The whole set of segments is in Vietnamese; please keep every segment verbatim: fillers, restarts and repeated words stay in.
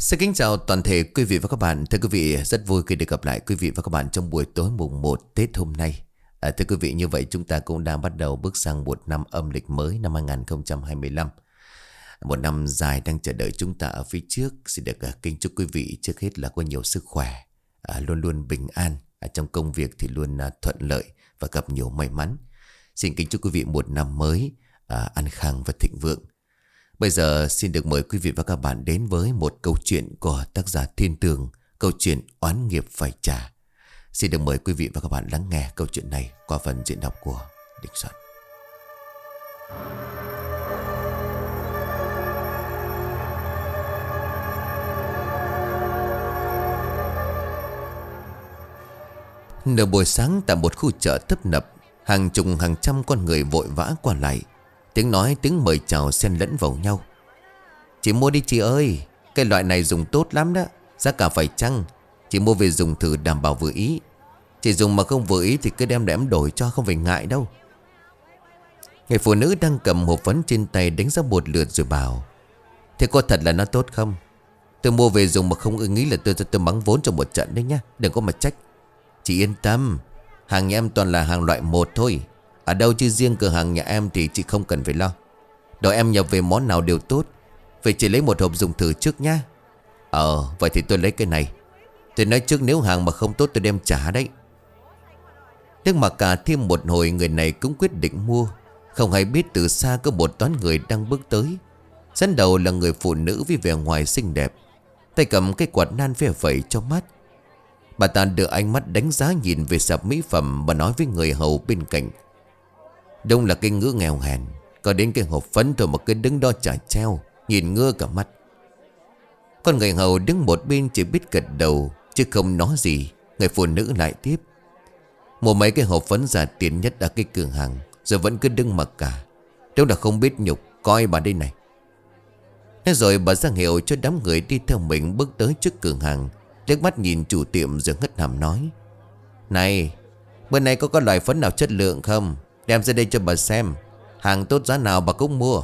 Xin kính chào toàn thể quý vị và các bạn. Thưa quý vị, rất vui khi được gặp lại quý vị và các bạn trong buổi tối mùng một Tết hôm nay. À, thưa quý vị, như vậy chúng ta cũng đang bắt đầu bước sang một năm âm lịch mới năm hai nghìn không trăm hai mươi lăm. Một năm dài đang chờ đợi chúng ta ở phía trước. Xin được uh, kính chúc quý vị trước hết là có nhiều sức khỏe, uh, luôn luôn bình an, uh, trong công việc thì luôn uh, thuận lợi và gặp nhiều may mắn. Xin kính chúc quý vị một năm mới uh, an khang và thịnh vượng. Bây giờ xin được mời quý vị và các bạn đến với một câu chuyện của tác giả Thiên Tường, câu chuyện Oán Nghiệp Phải Trả. Xin được mời quý vị và các bạn lắng nghe câu chuyện này qua phần diễn đọc của Đình Soạn. Nửa buổi sáng tại một khu chợ tấp nập, hàng chục hàng trăm con người vội vã qua lại. Tiếng nói tiếng mời chào xen lẫn vào nhau. Chị mua đi chị ơi, cái loại này dùng tốt lắm đó, giá cả phải chăng. Chị mua về dùng thử đảm bảo vừa ý. Chị dùng mà không vừa ý thì cứ đem để em đổi cho, không phải ngại đâu. Người phụ nữ đang cầm hộp phấn trên tay đánh giá một lượt rồi bảo: thế có thật là nó tốt không? Tôi mua về dùng mà không ưng ý là tôi tôi, tôi mắng vốn trong một trận đấy nhá, đừng có mà trách. Chị yên tâm, hàng nhà em toàn là hàng loại một thôi. Ở đâu chứ riêng cửa hàng nhà em thì chị không cần phải lo. Đồ em nhập về món nào đều tốt. Vậy chị lấy một hộp dùng thử trước nhá. Ờ vậy thì tôi lấy cái này. Tôi nói trước nếu hàng mà không tốt tôi đem trả đấy. Nhưng mà cả thêm một hồi người này cũng quyết định mua. Không hay biết từ xa có một toán người đang bước tới. Dẫn đầu là người phụ nữ với vẻ ngoài xinh đẹp, tay cầm cái quạt nan ve vẩy cho mắt. Bà ta đưa ánh mắt đánh giá nhìn về sạp mỹ phẩm và nói với người hầu bên cạnh: đông là cái ngữ nghèo hèn, có đến cái hộp phấn thôi mà cứ đứng đó trả treo, nhìn ngơ cả mắt. Con người hầu đứng một bên chỉ biết gật đầu chứ không nói gì. Người phụ nữ lại tiếp: mua mấy cái hộp phấn giá tiền nhất ở cái cửa hàng rồi vẫn cứ đứng mặc cả, đâu là không biết nhục. Coi bà đây này. Thế rồi bà ra hiệu cho đám người đi theo mình bước tới trước cửa hàng, liếc mắt nhìn chủ tiệm rồi ngất hàm nói: này, bữa nay có có loại phấn nào chất lượng không? Đem ra đây cho bà xem. Hàng tốt giá nào bà cũng mua.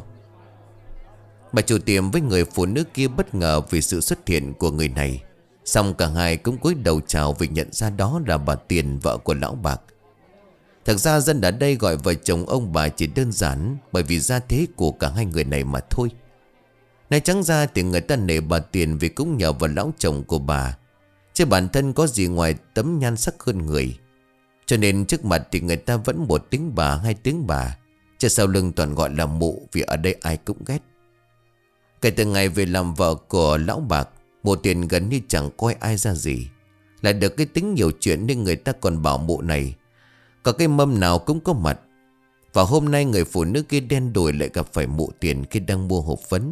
Bà chủ tiệm với người phụ nữ kia bất ngờ vì sự xuất hiện của người này. Xong cả hai cũng cúi đầu chào vì nhận ra đó là bà Tiền, vợ của lão Bạc. Thật ra dân ở đây gọi vợ chồng ông bà chỉ đơn giản bởi vì gia thế của cả hai người này mà thôi. Nói trắng ra thì người ta nể bà Tiền vì cũng nhờ vào lão chồng của bà, chứ bản thân có gì ngoài tấm nhan sắc hơn người. Cho nên trước mặt thì người ta vẫn một tiếng bà hai tiếng bà, chứ sau lưng toàn gọi là mụ vì ở đây ai cũng ghét. Kể từ ngày về làm vợ của lão Bạc, mụ Tiền gần như chẳng coi ai ra gì. Lại được cái tính nhiều chuyện nên người ta còn bảo mụ này có cái mâm nào cũng có mặt. Và hôm nay người phụ nữ kia đen đủi lại gặp phải mụ Tiền khi đang mua hộp phấn.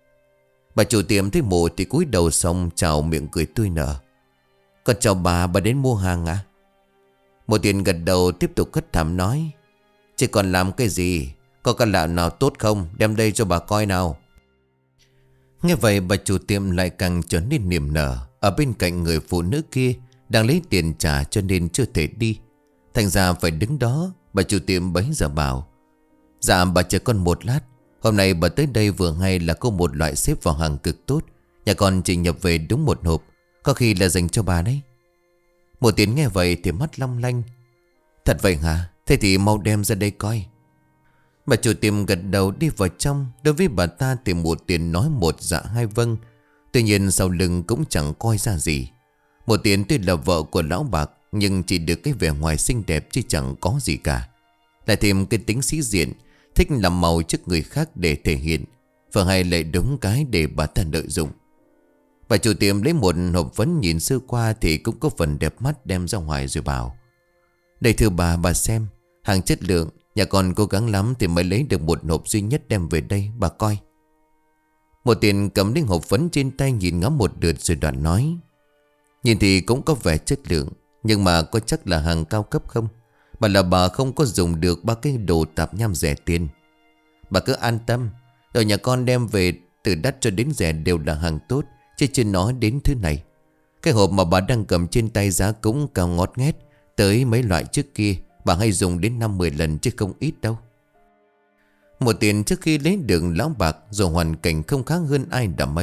Bà chủ tiệm thấy mụ thì cúi đầu xong chào miệng cười tươi nở: con chào bà, bà đến mua hàng à? Mụ Tiền gật đầu tiếp tục khất thảm nói: chị còn làm cái gì? Có cái lạ nào tốt không? Đem đây cho bà coi nào. Nghe vậy bà chủ tiệm lại càng trở nên niềm nở. Ở bên cạnh người phụ nữ kia đang lấy tiền trả cho nên chưa thể đi, thành ra phải đứng đó. Bà chủ tiệm bấy giờ bảo: dạ bà chờ con một lát. Hôm nay bà tới đây vừa hay là có một loại xếp vào hàng cực tốt. Nhà con chỉ nhập về đúng một hộp, có khi là dành cho bà đấy. Một tiếng nghe vậy thì mắt long lanh: thật vậy hả? Thế thì mau đem ra đây coi. Bà chủ tiệm gật đầu đi vào trong. Đối với bà ta thì một tiền nói một dạ hai vâng. Tuy nhiên sau lưng cũng chẳng coi ra gì. Một tiền tuy là vợ của lão Bạc, nhưng chỉ được cái vẻ ngoài xinh đẹp chứ chẳng có gì cả. Lại thêm cái tính sĩ diện, thích làm màu trước người khác để thể hiện, và hay lại đúng cái để bà ta lợi dụng. Bà chủ tiệm lấy một hộp phấn nhìn sơ qua thì cũng có phần đẹp mắt, đem ra ngoài rồi bảo: đây thưa bà, bà xem. Hàng chất lượng, nhà con cố gắng lắm thì mới lấy được một hộp duy nhất đem về đây, bà coi. Một tiền cầm đến hộp phấn trên tay nhìn ngắm một lượt rồi đoạn nói: nhìn thì cũng có vẻ chất lượng, nhưng mà có chắc là hàng cao cấp không? Bà là bà không có dùng được ba cái đồ tạp nham rẻ tiền. Bà cứ an tâm, ở nhà con đem về từ đắt cho đến rẻ đều là hàng tốt, chứ chưa nói đến thứ này. Cái hộp mà bà đang cầm trên tay giá cũng cao ngót nghét tới mấy loại trước kia bà hay dùng đến năm mười lần chứ không ít đâu. Một tiền trước khi lấy được lão Bạc, dù hoàn cảnh không khác hơn ai đã mấy,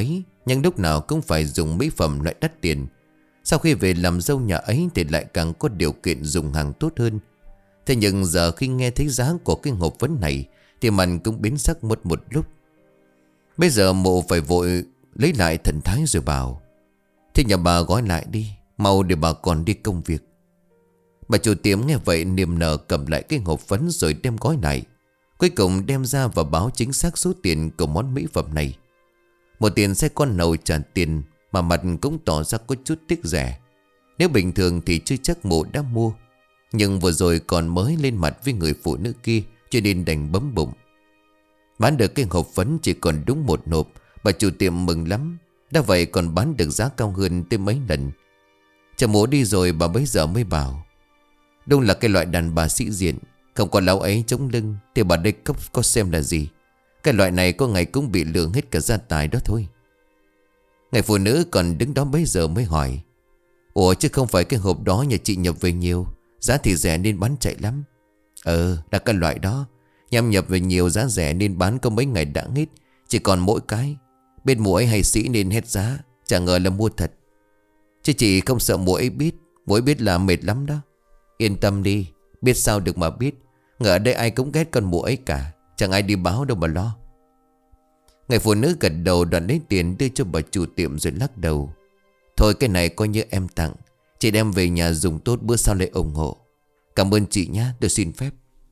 Nhưng lúc nào cũng phải dùng mỹ phẩm loại đắt tiền. Sau khi về làm dâu nhà ấy thì lại càng có điều kiện dùng hàng tốt hơn. Thế nhưng giờ khi nghe thấy giá của cái hộp phấn này thì mặt cũng biến sắc mất một lúc. Bây giờ mụ phải vội lấy lại thần thái rồi bảo: "Thế nhà bà gói lại đi, mau để bà còn đi công việc." Bà chủ tiệm nghe vậy niềm nở cầm lại cái hộp phấn rồi đem gói lại. Cuối cùng đem ra và báo chính xác số tiền của món mỹ phẩm này. Một tiền xe con nầu trả tiền mà mặt cũng tỏ ra có chút tiếc rẻ. Nếu bình thường thì chưa chắc mụ đã mua, nhưng vừa rồi còn mới lên mặt với người phụ nữ kia cho nên đành bấm bụng. Bán được cái hộp phấn chỉ còn đúng một hộp, bà chủ tiệm mừng lắm. Đã vậy còn bán được giá cao hơn tới mấy lần. Chờ mụ đi rồi bà bấy giờ mới bảo: "Đúng là cái loại đàn bà sĩ diện, không có lão ấy chống lưng thì bà đây có, có xem là gì. Cái loại này có ngày cũng bị lường hết cả gia tài đó thôi." Người phụ nữ còn đứng đó bấy giờ mới hỏi: "Ủa chứ không phải cái hộp đó nhà chị nhập về nhiều, giá thì rẻ nên bán chạy lắm." "Ờ là cái loại đó, nhằm nhập về nhiều giá rẻ nên bán có mấy ngày đã hết. Chỉ còn mỗi cái. Bên mụ ấy hay sĩ nên hết giá, chả ngờ là mua thật. Chứ chị không sợ mụ ấy biết, mụ ấy biết là mệt lắm đó." "Yên tâm đi, biết sao được mà biết. Ngờ ở đây ai cũng ghét con mụ ấy cả, chẳng ai đi báo đâu mà lo." Người phụ nữ gật đầu đoạn lấy tiền đưa cho bà chủ tiệm rồi lắc đầu: "Thôi cái này coi như em tặng, chị đem về nhà dùng tốt bữa sau lại ủng hộ. Cảm ơn chị nhá, tôi xin phép."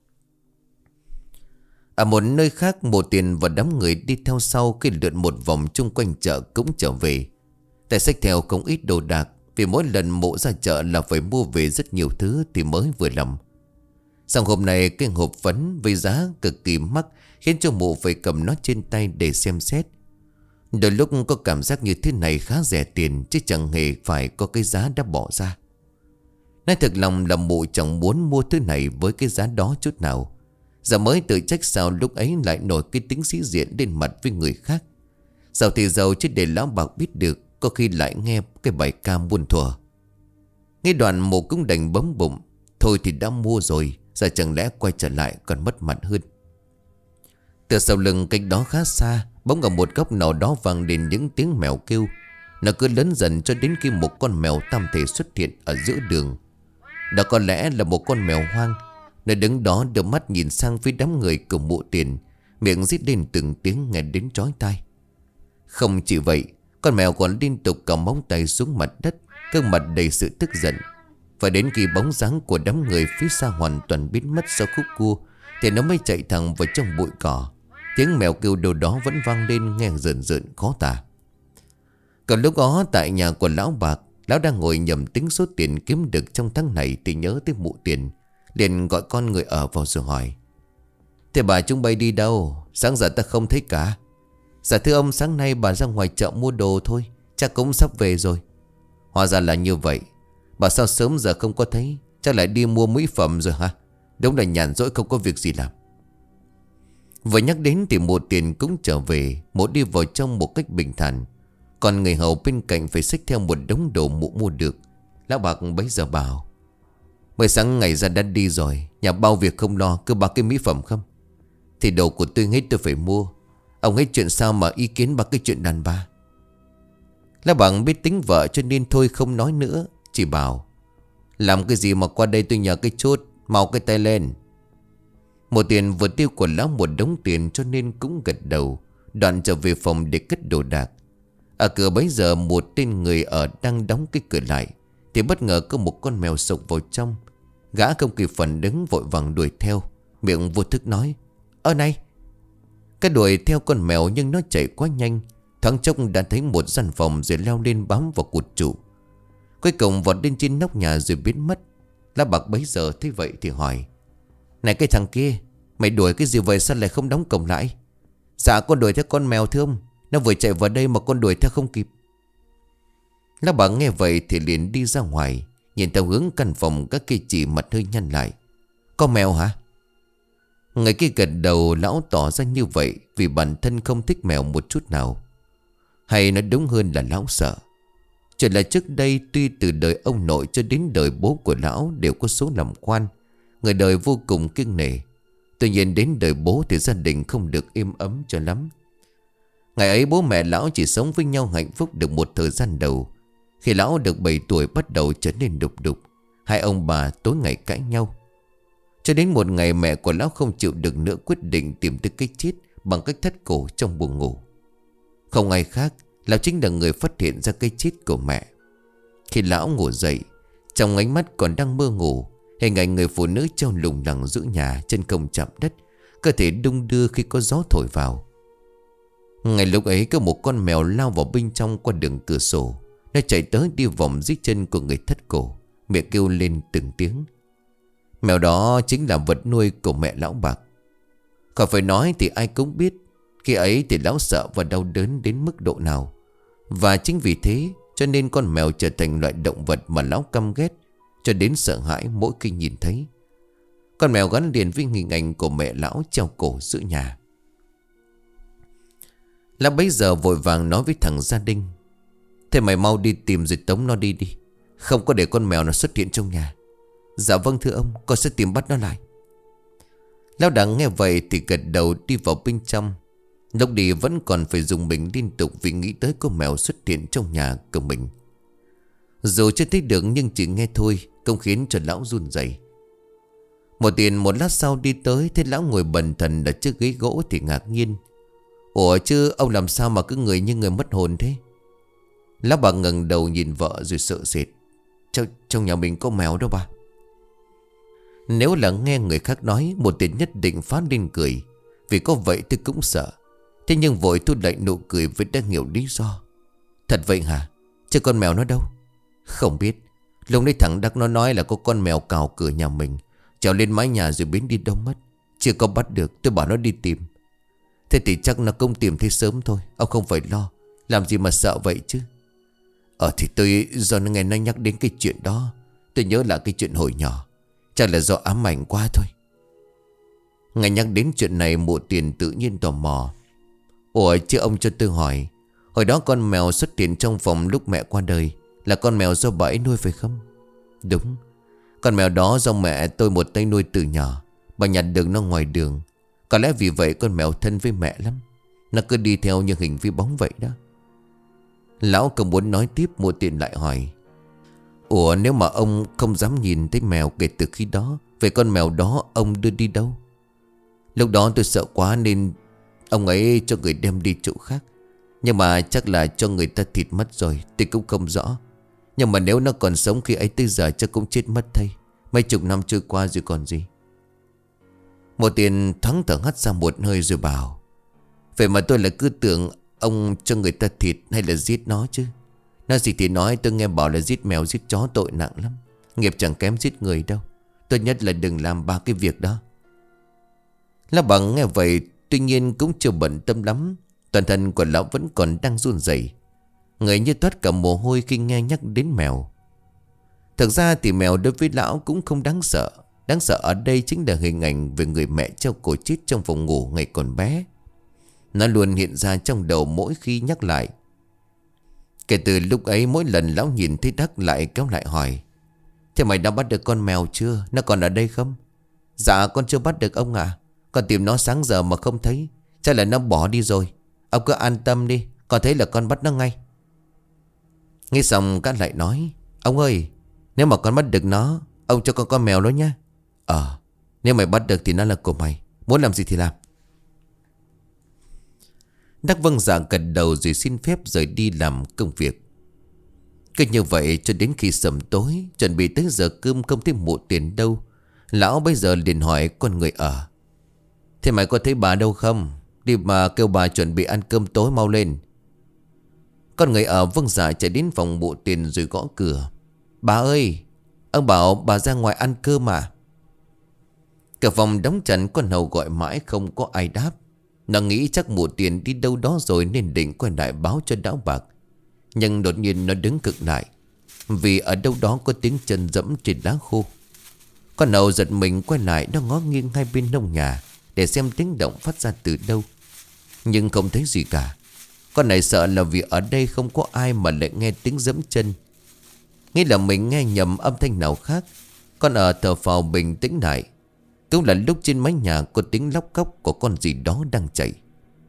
Ở một nơi khác, Mộ Tiền và đám người đi theo sau khi lượn một vòng chung quanh chợ cũng trở về. Tại xách theo không ít đồ đạc, vì mỗi lần mộ ra chợ là phải mua về rất nhiều thứ thì mới vừa lòng. Xong hôm nay cái hộp phấn với giá cực kỳ mắc khiến cho mụ phải cầm nó trên tay để xem xét. Đôi lúc có cảm giác như thế này khá rẻ tiền, chứ chẳng hề phải có cái giá đã bỏ ra. Nói thật lòng là mụ chẳng muốn mua thứ này với cái giá đó chút nào. Giờ mới tự trách sao lúc ấy lại nổi cái tính sĩ diện lên mặt với người khác. Giàu thì giàu chứ để lão bạc biết được, có khi lại nghe cái bài ca muôn thuở. Nghe đoạn mụ cũng đành bấm bụng: thôi thì đã mua rồi, giờ chẳng lẽ quay trở lại còn mất mặt hơn. Từ sau lưng cách đó khá xa, bỗng ở một góc nào đó vang lên những tiếng mèo kêu. Nó cứ lớn dần cho đến khi một con mèo tam thể xuất hiện ở giữa đường. Đó có lẽ là một con mèo hoang. Nó đứng đó đưa mắt nhìn sang phía đám người cùng Mộ Tiền, miệng rít lên từng tiếng nghe đến chói tai. Không chỉ vậy, con mèo còn liên tục cầm móng tay xuống mặt đất, gương mặt đầy sự tức giận. Và đến khi bóng dáng của đám người phía xa hoàn toàn biến mất sau khúc cua thì nó mới chạy thẳng vào trong bụi cỏ. Tiếng mèo kêu đâu đó vẫn vang lên nghe rợn rợn khó tả. Còn lúc đó tại nhà của lão bạc, lão đang ngồi nhẩm tính số tiền kiếm được trong tháng này thì nhớ tới Mộ Tiền, liền gọi con người ở vào rồi hỏi: "Thế bà chúng bay đi đâu? Sáng giờ ta không thấy cả." "Dạ thưa ông, sáng nay bà ra ngoài chợ mua đồ thôi, chắc cũng sắp về rồi." "Hóa ra là như vậy. Bà sao sớm giờ không có thấy? Chắc lại đi mua mỹ phẩm rồi hả? Đúng là nhàn rỗi không có việc gì làm." Vừa nhắc đến thì Mộ Tiền cũng trở về. Mộ đi vào trong một cách bình thản, còn người hầu bên cạnh phải xách theo một đống đồ mụ mua được. Lão bạc bấy giờ bảo: "Mới sáng ngày ra đã đi rồi, nhà bao việc không lo, cứ ba cái mỹ phẩm không? Thì đồ của tôi hết tôi phải mua. Ông hết chuyện sao mà ý kiến ba cái chuyện đàn bà?" Lão bạc biết tính vợ cho nên thôi không nói nữa, chỉ bảo: "Làm cái gì mà qua đây tôi nhờ cái chút, mau cái tay lên." Một Tiền vừa tiêu của lão một đống tiền cho nên cũng gật đầu, đoạn trở về phòng để cất đồ đạc. Ở cửa bấy giờ một tên người ở đang đóng cái cửa lại thì bất ngờ có một con mèo sộc vào trong. Gã không kịp phản ứng vội vàng đuổi theo, miệng vô thức nói: "Ơ này!" Cái đuổi theo con mèo nhưng nó chạy quá nhanh, thoáng chốc đã thấy một gian phòng rồi leo lên bám vào cột trụ. Cuối cùng vọt lên trên nóc nhà rồi biến mất. Lá bạc bấy giờ thấy vậy thì hỏi: "Này cái thằng kia, mày đuổi cái gì vậy, sao lại không đóng cổng lại?" "Dạ con đuổi theo con mèo thưa ông, nó vừa chạy vào đây mà con đuổi theo không kịp." Lá bạc nghe vậy thì liền đi ra ngoài, nhìn theo hướng căn phòng các cây chỉ mặt hơi nhăn lại: "Có mèo hả?" Người kia gật đầu. Lão tỏ ra như vậy vì bản thân không thích mèo một chút nào. Hay nói đúng hơn là lão sợ. Chuyện là trước đây tuy từ đời ông nội cho đến đời bố của lão đều có số làm quan, người đời vô cùng kiêng nể. Tuy nhiên đến đời bố thì gia đình không được êm ấm cho lắm. Ngày ấy bố mẹ lão chỉ sống với nhau hạnh phúc được một thời gian đầu. Khi lão được bảy tuổi bắt đầu trở nên đục đục. Hai ông bà tối ngày cãi nhau. Cho đến một ngày mẹ của lão không chịu được nữa, quyết định tìm tới cái chết bằng cách thắt cổ trong buồng ngủ. Không ai khác, lão chính là người phát hiện ra cái chết của mẹ. Khi lão ngủ dậy, trong ánh mắt còn đang mơ ngủ, hình ảnh người phụ nữ treo lủng lẳng giữa nhà, chân không chạm đất, cơ thể đung đưa khi có gió thổi vào. Ngay lúc ấy có một con mèo lao vào bên trong qua đường cửa sổ. Nó chạy tới đi vòng dưới chân của người thắt cổ, miệng kêu lên từng tiếng. Mèo đó chính là vật nuôi của mẹ lão Bạc. Khỏi phải nói thì ai cũng biết, khi ấy thì lão sợ và đau đớn đến mức độ nào. Và chính vì thế cho nên con mèo trở thành loại động vật mà lão căm ghét, cho đến sợ hãi mỗi khi nhìn thấy. Con mèo gắn liền với hình ảnh của mẹ lão treo cổ giữa nhà. Lão bấy giờ vội vàng nói với thằng Gia Đinh: "Thế mày mau đi tìm rồi tống nó đi đi, không có để con mèo nó xuất hiện trong nhà." "Dạ vâng thưa ông, con sẽ tìm bắt nó lại." Lão Đặng nghe vậy thì gật đầu đi vào bên trong. Lúc đi vẫn còn phải dùng mình liên tục vì nghĩ tới con mèo xuất hiện trong nhà của mình. Dù chưa thấy được nhưng chỉ nghe thôi cũng khiến cho lão run rẩy. Một tiền một lát sau đi tới, thấy lão ngồi bần thần ở chiếc ghế gỗ thì ngạc nhiên: "Ủa chứ ông làm sao mà cứ người như người mất hồn thế?" Lão bà ngẩng đầu nhìn vợ rồi sợ sệt: Trong, trong nhà mình có mèo đâu bà." Nếu là nghe người khác nói, một tiền nhất định phá lên cười, vì có vậy tôi cũng sợ. Thế nhưng vội thu lại nụ cười với đã hiểu lý do: "Thật vậy hả? Chứ con mèo nó đâu?" "Không biết. Lúc nãy thằng Đắc nó nói là có con mèo cào cửa nhà mình, trèo lên mái nhà rồi biến đi đâu mất. Chưa có bắt được, tôi bảo nó đi tìm." "Thế thì chắc nó cũng tìm thấy sớm thôi, ông không phải lo. Làm gì mà sợ vậy chứ?" Ờ thì tôi do nó nghe nó nhắc đến cái chuyện đó, tôi nhớ lại cái chuyện hồi nhỏ. Chắc là do ám ảnh quá thôi. Nghe nhắc đến chuyện này, Mụ Tiền tự nhiên tò mò: "Ủa chứ ông cho tôi hỏi, hồi đó con mèo xuất hiện trong phòng lúc mẹ qua đời là con mèo do bà ấy nuôi phải không?" "Đúng. Con mèo đó do mẹ tôi một tay nuôi từ nhỏ. Bà nhặt được nó ngoài đường. Có lẽ vì vậy con mèo thân với mẹ lắm. Nó cứ đi theo như hình với bóng vậy đó." Lão không muốn nói tiếp, Mụ Tiền lại hỏi: "Ủa nếu mà ông không dám nhìn thấy mèo kể từ khi đó, về con mèo đó ông đưa đi đâu?" "Lúc đó tôi sợ quá nên ông ấy cho người đem đi chỗ khác. Nhưng mà chắc là cho người ta thịt mất rồi, tôi cũng không rõ. Nhưng mà nếu nó còn sống khi ấy tới giờ chắc cũng chết mất thay. Mấy chục năm trôi qua rồi còn gì." Một Tiền thoáng thở hắt ra một hơi rồi bảo: "Vậy mà tôi lại cứ tưởng ông cho người ta thịt hay là giết nó chứ. Nói gì thì nói, tôi nghe bảo là giết mèo giết chó tội nặng lắm. Nghiệp chẳng kém giết người đâu. Tốt nhất là đừng làm ba cái việc đó." Lão Bằng nghe vậy tuy nhiên cũng chưa bận tâm lắm. Toàn thân của lão vẫn còn đang run rẩy, người như toát cả mồ hôi khi nghe nhắc đến mèo. Thực ra thì mèo đối với lão cũng không đáng sợ. Đáng sợ ở đây chính là hình ảnh về người mẹ treo cổ chết trong phòng ngủ ngày còn bé. Nó luôn hiện ra trong đầu mỗi khi nhắc lại. Kể từ lúc ấy, mỗi lần lão nhìn thấy Đắc lại kéo lại hỏi: "Thế mày đã bắt được con mèo chưa? Nó còn ở đây không?" "Dạ con chưa bắt được ông ạ. Con tìm nó sáng giờ mà không thấy. Chắc là nó bỏ đi rồi. Ông cứ an tâm đi, con thấy là con bắt nó ngay." Nghe xong Cát lại nói: "Ông ơi, nếu mà con bắt được nó, ông cho con con mèo đó nhá." "Ờ, nếu mày bắt được thì nó là của mày, muốn làm gì thì làm." Đắc vâng dạ gật đầu rồi xin phép rời đi làm công việc. Cứ như vậy cho đến khi sầm tối, chuẩn bị tới giờ cơm không thấy Mụ Tiền đâu. Lão bây giờ liền hỏi con người ở: "Thế mày có thấy bà đâu không? Đi mà kêu bà chuẩn bị ăn cơm tối mau lên." Con người ở vâng dạ chạy đến phòng Mụ Tiền rồi gõ cửa: "Bà ơi, ông bảo bà ra ngoài ăn cơm à?" Cả phòng đóng chặt, con hầu gọi mãi không có ai đáp. Nó nghĩ chắc Mụ Tiền đi đâu đó rồi nên định quay lại báo cho Lão Bạc. Nhưng đột nhiên nó đứng cực lại, vì ở đâu đó có tiếng chân dẫm trên lá khô. Con hầu giật mình quay lại, nó ngó nghiêng hai bên nông nhà để xem tiếng động phát ra từ đâu, nhưng không thấy gì cả. Con này sợ là vì ở đây không có ai mà lại nghe tiếng dẫm chân. Nghĩ là mình nghe nhầm âm thanh nào khác, con ở thở phào bình tĩnh lại. Cũng là lúc trên mái nhà có tiếng lóc cóc của con gì đó đang chạy.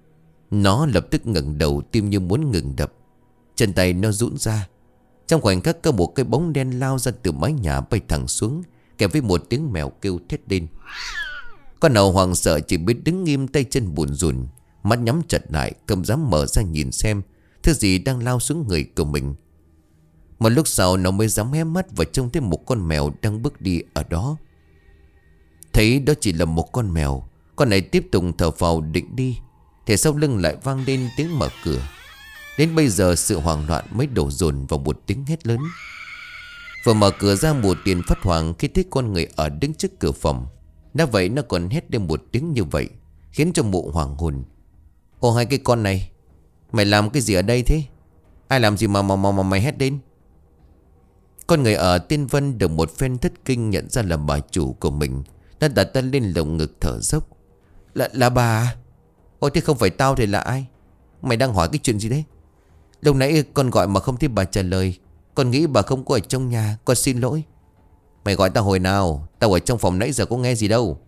Nó lập tức ngẩng đầu, tim như muốn ngừng đập. Chân tay nó rũn ra. Trong khoảnh khắc có một cái bóng đen lao ra từ mái nhà bay thẳng xuống, kèm với một tiếng mèo kêu thét lên. Con nào hoàng sợ chỉ biết đứng nghiêm, tay chân bùn rùn, mắt nhắm chặt lại, không dám mở ra nhìn xem thứ gì đang lao xuống người của mình. Một lúc sau nó mới dám hé mắt và trông thấy một con mèo đang bước đi ở đó. Thấy đó chỉ là một con mèo, con này tiếp tục thở phào định đi, thì sau lưng lại vang lên tiếng mở cửa. Đến bây giờ sự hoảng loạn mới đổ dồn vào một tiếng hét lớn. Vừa mở cửa ra, Mụ Tiền phát hoảng khi thấy con người ở đứng trước cửa phòng. Đã vậy nó còn hét lên một tiếng như vậy, khiến cho mụ hoảng hồn. Ô hai cái con này, mày làm cái gì ở đây thế? Ai làm gì mà mà mà, mà mày hét lên? Con người ở tên Vân được một phen thất kinh nhận ra là bà chủ của mình. Nó đặt tay lên lồng ngực thở dốc. Là, là bà à? Ôi thế không phải tao thì là ai? Mày đang hỏi cái chuyện gì đấy? Lúc nãy con gọi mà không thấy bà trả lời. Con nghĩ bà không có ở trong nhà, con xin lỗi. Mày gọi tao hồi nào? Tao ở trong phòng nãy giờ có nghe gì đâu.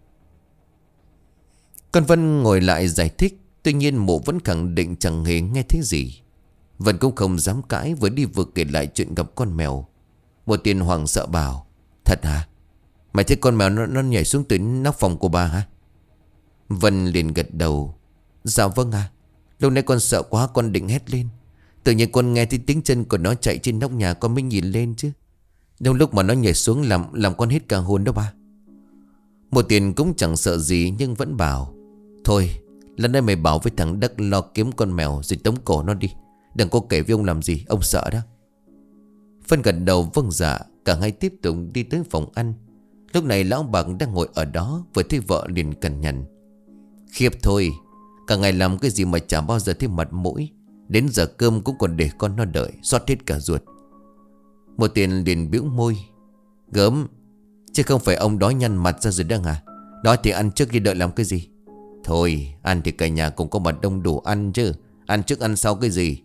Con Vân ngồi lại giải thích. Tuy nhiên Mụ vẫn khẳng định chẳng hề nghe thấy gì. Vân cũng không dám cãi, vừa đi vừa kể lại chuyện gặp con mèo. Một Tiền hoảng sợ bảo: Thật hả? Mày thấy con mèo nó, nó nhảy xuống từ nóc phòng của bà hả? Vân liền gật đầu: Dạ vâng à. Lúc nãy con sợ quá, con định hét lên. Tự nhiên con nghe thấy tiếng chân của nó chạy trên nóc nhà, con mới nhìn lên chứ. Đâu lúc mà nó nhảy xuống làm làm con hết cả hồn đó bà. Một Tiền cũng chẳng sợ gì nhưng vẫn bảo: Thôi, lần này mày bảo với thằng Đắc lo kiếm con mèo rồi tống cổ nó đi. Đừng có kể với ông làm gì, ông sợ đó. Phân gật đầu vâng dạ. Cả hai tiếp tục đi tới phòng ăn. Lúc này lão Bạc đang ngồi ở đó, vừa thấy vợ liền cằn nhằn: Khiếp thôi, cả ngày làm cái gì mà chả bao giờ thấy mặt mũi. Đến giờ cơm cũng còn để con nó đợi, xót hết cả ruột. Một Tiền liền bĩu môi: Gớm, chứ không phải ông đói nhăn mặt ra rồi đang à? Đói thì ăn trước đi, đợi làm cái gì? Thôi, ăn thì cả nhà cũng có mặt đông đủ ăn chứ. Ăn trước ăn sau cái gì?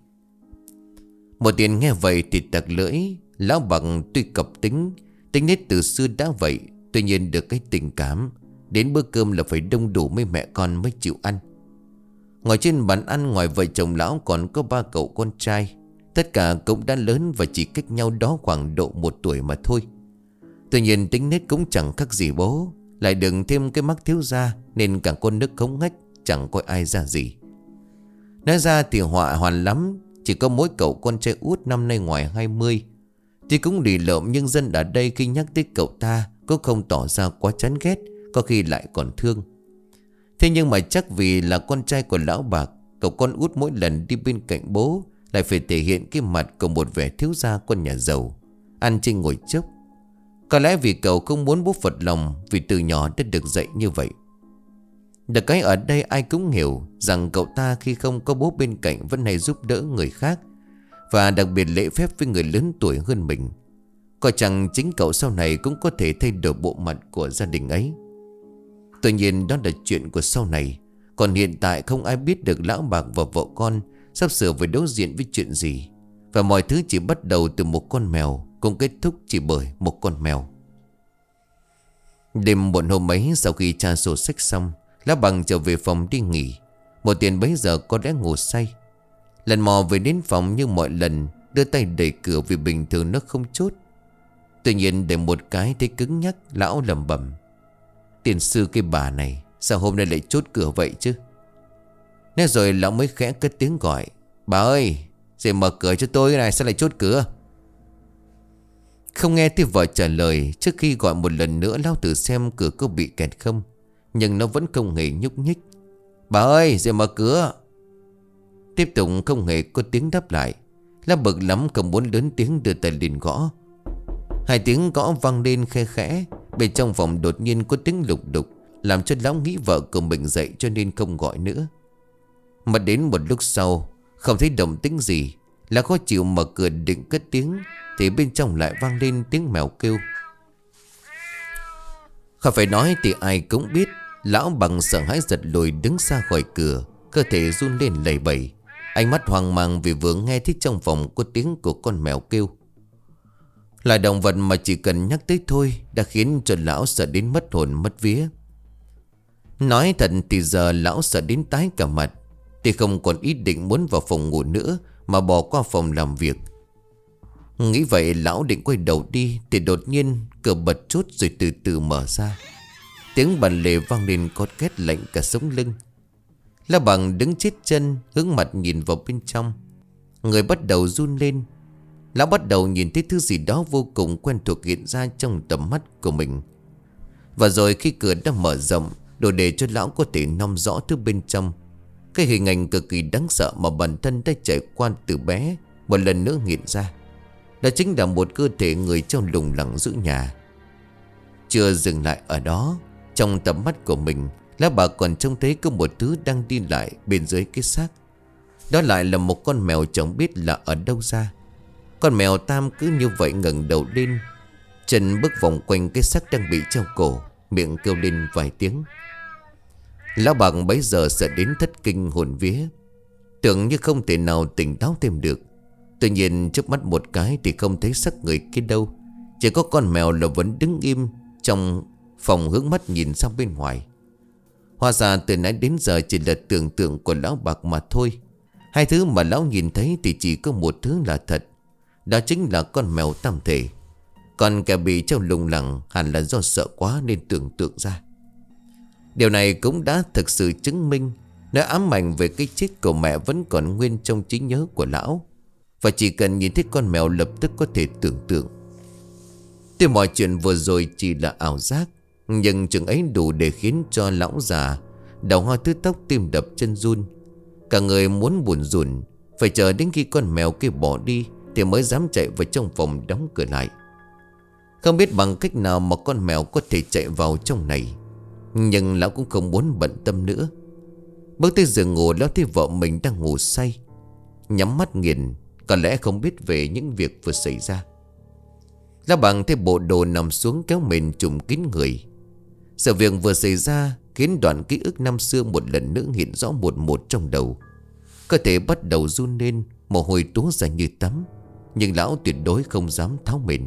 Một Tiền nghe vậy thì tặc lưỡi. Lão Bằng tuy cập tính, tính nết từ xưa đã vậy. Tuy nhiên được cái tình cảm, đến bữa cơm là phải đông đủ mấy mẹ con mới chịu ăn. Ngồi trên bàn ăn, ngoài vợ chồng lão còn có ba cậu con trai. Tất cả cũng đã lớn và chỉ cách nhau đó khoảng độ một tuổi mà thôi. Tuy nhiên tính nết cũng chẳng khác gì bố. Lại đừng thêm cái mắc thiếu gia, nên cả con nước khống ngách, chẳng coi ai ra gì. Nói ra thì họa hoàn lắm. Chỉ có mỗi cậu con trai út năm nay ngoài hai mươi. Thì cũng lì lợm, nhưng dân ở đây khi nhắc tới cậu ta cũng không tỏ ra quá chán ghét, có khi lại còn thương. Thế nhưng mà chắc vì là con trai của lão Bạc, cậu con út mỗi lần đi bên cạnh bố lại phải thể hiện cái mặt của một vẻ thiếu gia con nhà giàu, ăn trên ngồi chốc. Có lẽ vì cậu không muốn bố phật lòng, vì từ nhỏ đã được dạy như vậy. Được cái ở đây ai cũng hiểu rằng cậu ta khi không có bố bên cạnh vẫn hay giúp đỡ người khác, và đặc biệt lễ phép với người lớn tuổi hơn mình. Có chẳng chính cậu sau này cũng có thể thay đổi bộ mặt của gia đình ấy. Tuy nhiên đó là chuyện của sau này. Còn hiện tại không ai biết được lão Bạc và vợ con sắp sửa phải đối diện với chuyện gì. Và mọi thứ chỉ bắt đầu từ một con mèo, cũng kết thúc chỉ bởi một con mèo. Đêm muộn hôm ấy, sau khi tra sổ sách xong, lão Bằng trở về phòng đi nghỉ. Một Tiền bấy giờ có lẽ ngủ say. Lần mò về đến phòng như mọi lần, đưa tay đẩy cửa vì bình thường nó không chốt. Tuy nhiên để một cái thấy cứng nhắc, lão lẩm bẩm: Tiền sư cái bà này, sao hôm nay lại chốt cửa vậy chứ? Nên rồi lão mới khẽ cất tiếng gọi: Bà ơi, dậy mở cửa cho tôi này, sao lại chốt cửa? Không nghe tiếng vợ trả lời. Trước khi gọi một lần nữa, lão thử xem cửa có bị kẹt không, nhưng nó vẫn không hề nhúc nhích. Bà ơi, dậy mở cửa. Tiếp tục không hề có tiếng đáp lại. Lão bực lắm không muốn lớn tiếng, đưa tay lên gõ. Hai tiếng gõ vang lên khe khẽ. Bên trong phòng đột nhiên có tiếng lục đục, làm cho lão nghĩ vợ của mình dậy, cho nên không gọi nữa. Mà đến một lúc sau không thấy động tĩnh gì, lão khó chịu mở cửa định cất tiếng, thì bên trong lại vang lên tiếng mèo kêu. Không phải nói thì ai cũng biết, lão Bằng sợ hãi giật lùi đứng xa khỏi cửa, cơ thể run lên lẩy bẩy, ánh mắt hoang mang vì vừa nghe thấy trong phòng có tiếng của con mèo kêu. Loài động vật mà chỉ cần nhắc tới thôi đã khiến cho lão sợ đến mất hồn mất vía. Nói thật thì giờ lão sợ đến tái cả mặt. Thì không còn ý định muốn vào phòng ngủ nữa, mà bỏ qua phòng làm việc. Nghĩ vậy lão định quay đầu đi, thì đột nhiên cửa bật chốt rồi từ từ mở ra. Tiếng bàn lề vang lên cót két lạnh cả sống lưng. La Bằng đứng chết chân, hướng mặt nhìn vào bên trong. Người bắt đầu run lên. Lão bắt đầu nhìn thấy thứ gì đó vô cùng quen thuộc hiện ra trong tầm mắt của mình. Và rồi khi cửa đã mở rộng, đủ để cho lão có thể nắm rõ thứ bên trong. Cái hình ảnh cực kỳ đáng sợ mà bản thân đã trải qua từ bé một lần nữa hiện ra. Đó chính là một cơ thể người trong lùng lẳng giữ nhà. Chưa dừng lại ở đó, trong tầm mắt của mình, Lão bà còn trông thấy có một thứ đang đi lại bên dưới cái xác. Đó lại là một con mèo chẳng biết là ở đâu ra. Con mèo Tam cứ như vậy ngẩng đầu lên, chân bước vòng quanh cái xác đang bị treo cổ, miệng kêu lên vài tiếng. Lão Bằng bấy giờ sợ đến thất kinh hồn vía, tưởng như không thể nào tỉnh táo thêm được. Tuy nhiên chớp mắt một cái thì không thấy xác người kia đâu. Chỉ có con mèo là vẫn đứng im trong phòng, hướng mắt nhìn sang bên ngoài. Hóa ra từ nãy đến giờ chỉ là tưởng tượng của lão Bạc mà thôi. Hai thứ mà lão nhìn thấy thì chỉ có một thứ là thật. Đó chính là con mèo tam thể. Còn kẻ bị treo lủng lẳng hẳn là do sợ quá nên tưởng tượng ra. Điều này cũng đã thực sự chứng minh nỗi ám ảnh về cái chết của mẹ vẫn còn nguyên trong trí nhớ của lão. Và chỉ cần nhìn thấy con mèo lập tức có thể tưởng tượng. Tuy mọi chuyện vừa rồi chỉ là ảo giác, nhưng chừng ấy đủ để khiến cho lão già đầu hoa tứ tóc, tim đập chân run. Cả người muốn buồn rùn. Phải chờ đến khi con mèo kia bỏ đi thì mới dám chạy vào trong phòng đóng cửa lại. Không biết bằng cách nào mà con mèo có thể chạy vào trong này, nhưng lão cũng không muốn bận tâm nữa. Bước tới giường ngủ, lão thấy vợ mình đang ngủ say, nhắm mắt nghiền, có lẽ không biết về những việc vừa xảy ra. Lão Bằng thấy bộ đồ nằm xuống kéo mền trùm kín người. Sự việc vừa xảy ra khiến đoạn ký ức năm xưa một lần nữa hiện rõ một một trong đầu. Cơ thể bắt đầu run lên, mồ hôi túa ra như tắm. Nhưng lão tuyệt đối không dám tháo mền.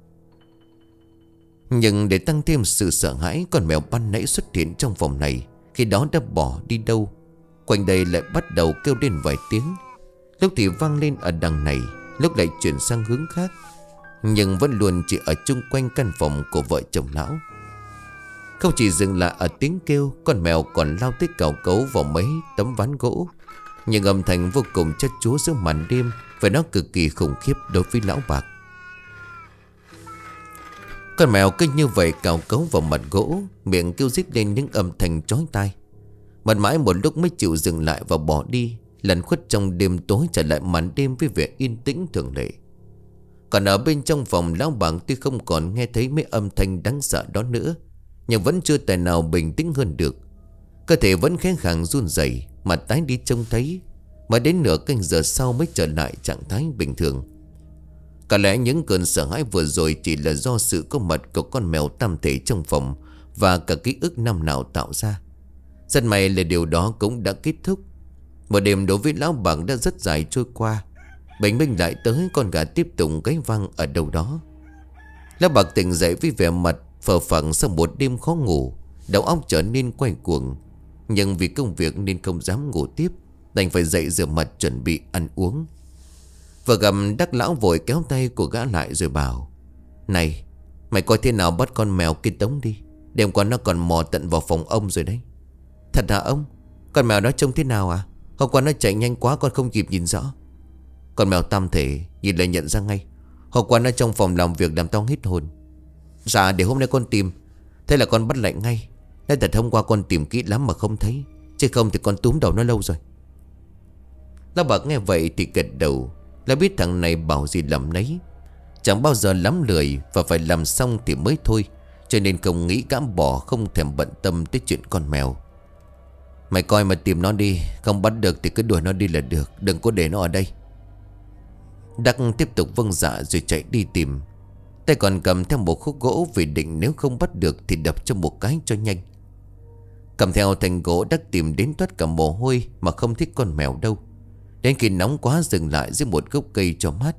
Nhưng để tăng thêm sự sợ hãi, con mèo ban nãy xuất hiện trong phòng này khi đó đã bỏ đi đâu. Quanh đây lại bắt đầu kêu lên vài tiếng. Lúc thì vang lên ở đằng này, lúc lại chuyển sang hướng khác, nhưng vẫn luôn chỉ ở chung quanh căn phòng của vợ chồng lão. Không chỉ dừng lại ở tiếng kêu, con mèo còn lao tới cào cấu vào mấy tấm ván gỗ. Nhưng âm thanh vô cùng chất chúa giữa màn đêm, và nó cực kỳ khủng khiếp đối với lão Bạc. Con mèo cứ như vậy cào cấu vào mặt gỗ, miệng kêu rít lên những âm thanh chói tai. Mật mãi một lúc mới chịu dừng lại và bỏ đi, lẩn khuất trong đêm tối trở lại màn đêm với vẻ yên tĩnh thường lệ. Còn ở bên trong phòng, lão Bạc tuy không còn nghe thấy mấy âm thanh đáng sợ đó nữa, nhưng vẫn chưa tài nào bình tĩnh hơn được. Cơ thể vẫn khẽ khàng run rẩy, mà tái đi trông thấy mà đến nửa canh giờ sau mới trở lại trạng thái bình thường. Có lẽ những cơn sợ hãi vừa rồi chỉ là do sự có mặt của con mèo tam thể trong phòng và cả ký ức năm nào tạo ra. Rất may là điều đó cũng đã kết thúc. Một đêm đối với lão Bạc đã rất dài trôi qua. Bình minh lại tới, con gà tiếp tục gáy vang ở đâu đó. Lão Bạc tỉnh dậy với vẻ mặt phờ phẳng sau một đêm khó ngủ. Đầu óc trở nên quay cuồng, nhưng vì công việc nên không dám ngủ tiếp, đành phải dậy rửa mặt chuẩn bị ăn uống. Vợ gặp Đắc lão vội kéo tay của gã lại rồi bảo: "Này, mày coi thế nào bắt con mèo kia tống đi. Đêm qua nó còn mò tận vào phòng ông rồi đấy." "Thật hả ông? Con mèo đó trông thế nào à? Hôm qua nó chạy nhanh quá con không kịp nhìn rõ." "Con mèo tam thể, nhìn lại nhận ra ngay. Hôm qua nó trong phòng làm việc làm tao hết hồn." "Dạ, để hôm nay con tìm. Thế là con bắt lại ngay. Nói thật hôm qua con tìm kỹ lắm mà không thấy, chứ không thì con túm đầu nó lâu rồi." Lão Bạc nghe vậy thì gật đầu. Là biết thằng này bảo gì làm nấy, chẳng bao giờ lắm lười, và phải làm xong thì mới thôi. Cho nên không nghĩ cám bỏ, không thèm bận tâm tới chuyện con mèo. "Mày coi mà tìm nó đi, không bắt được thì cứ đuổi nó đi là được, đừng có để nó ở đây." Đắc tiếp tục vâng dạ rồi chạy đi tìm. Tay còn cầm theo một khúc gỗ, vì định nếu không bắt được thì đập cho một cái cho nhanh. Cầm theo thanh gỗ, Đắc tìm đến toát cả mồ hôi mà không thích con mèo đâu. Đến khi nóng quá dừng lại dưới một gốc cây cho mát.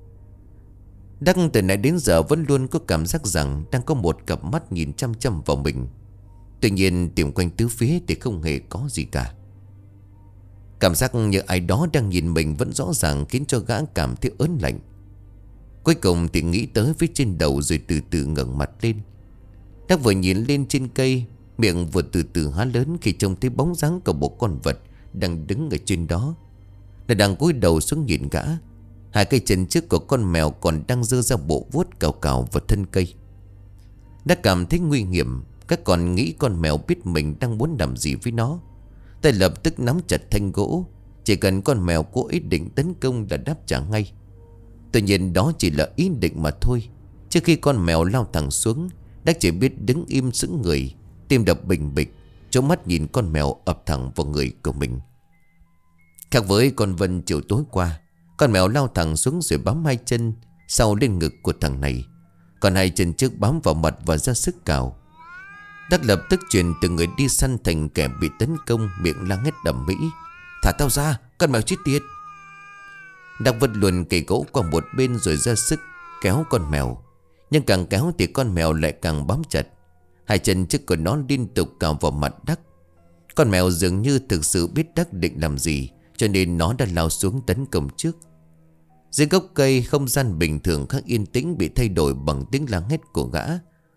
Đắc từ nãy đến giờ vẫn luôn có cảm giác rằng đang có một cặp mắt nhìn chăm chăm vào mình. Tuy nhiên tìm quanh tứ phía thì không hề có gì cả. Cảm giác như ai đó đang nhìn mình vẫn rõ ràng, khiến cho gã cảm thấy ớn lạnh. Cuối cùng thì nghĩ tới phía trên đầu, rồi từ từ ngẩng mặt lên. Đắc vừa nhìn lên trên cây, miệng vừa từ từ há lớn khi trông thấy bóng dáng của một con vật đang đứng ở trên đó. Nó đang cúi đầu xuống nhìn gã. Hai cây chân trước của con mèo còn đang giơ ra bộ vuốt cào cào vào thân cây. Đã cảm thấy nguy hiểm, các còn nghĩ con mèo biết mình đang muốn làm gì với nó. Tay lập tức nắm chặt thanh gỗ. Chỉ cần con mèo có ý định tấn công là đáp trả ngay. Tuy nhiên đó chỉ là ý định mà thôi. Trước khi con mèo lao thẳng xuống, Đắc chỉ biết đứng im sững người, tim đập bình bịch, trố mắt nhìn con mèo ập thẳng vào người của mình. Khác với con Vân chiều tối qua, con mèo lao thẳng xuống rồi bám hai chân sau lên ngực của thằng này. Còn hai chân trước bám vào mặt và ra sức cào. Đắc lập tức chuyển từ người đi săn thành kẻ bị tấn công, miệng la hét đầm mỹ: "Thả tao ra, con mèo chết tiệt!" Đắc vứt luôn cây gỗ qua một bên rồi ra sức kéo con mèo. Nhưng càng kéo thì con mèo lại càng bám chặt. Hai chân trước của nó liên tục cào vào mặt Đắc. Con mèo dường như thực sự biết Đắc định làm gì, cho nên nó đã lao xuống tấn công trước. Dưới gốc cây, không gian bình thường khá yên tĩnh bị thay đổi bằng tiếng la hét của gã.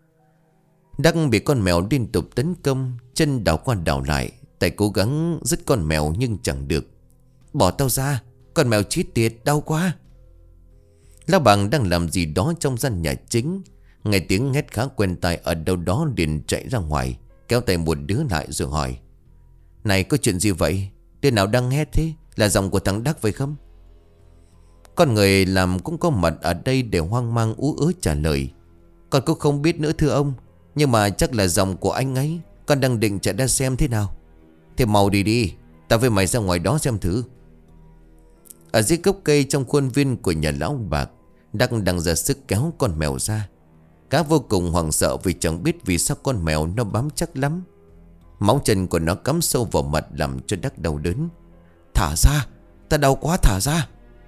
Đắc bị con mèo liên tục tấn công, chân đảo qua đảo lại, tay cố gắng dứt con mèo nhưng chẳng được. "Bỏ tao ra, con mèo chết tiệt, đau quá!" Lão Bằng đang làm gì đó trong gian nhà chính, nghe tiếng hét khá quen tai ở đâu đó liền chạy ra ngoài, kéo tay một đứa lại rồi hỏi: "Này, có chuyện gì vậy? Đứa nào đang hét thế? Là giọng của thằng Đắc phải không?" Con người làm cũng có mặt ở đây để hoang mang ú ớ trả lời: "Con cũng không biết nữa thưa ông, nhưng mà chắc là giọng của anh ấy. Con đang định chạy ra xem thế nào. Thế mau đi đi, tao với mày ra ngoài đó xem thử." Ở dưới gốc cây trong khuôn viên của nhà lão Bạc, Đắc đang ra sức kéo con mèo ra. Cá vô cùng hoảng sợ vì chẳng biết vì sao con mèo nó bám chắc lắm. Máu chân của nó cắm sâu vào mặt làm cho Đắc đau đớn. "Thả ra, ta đau quá, thả ra!"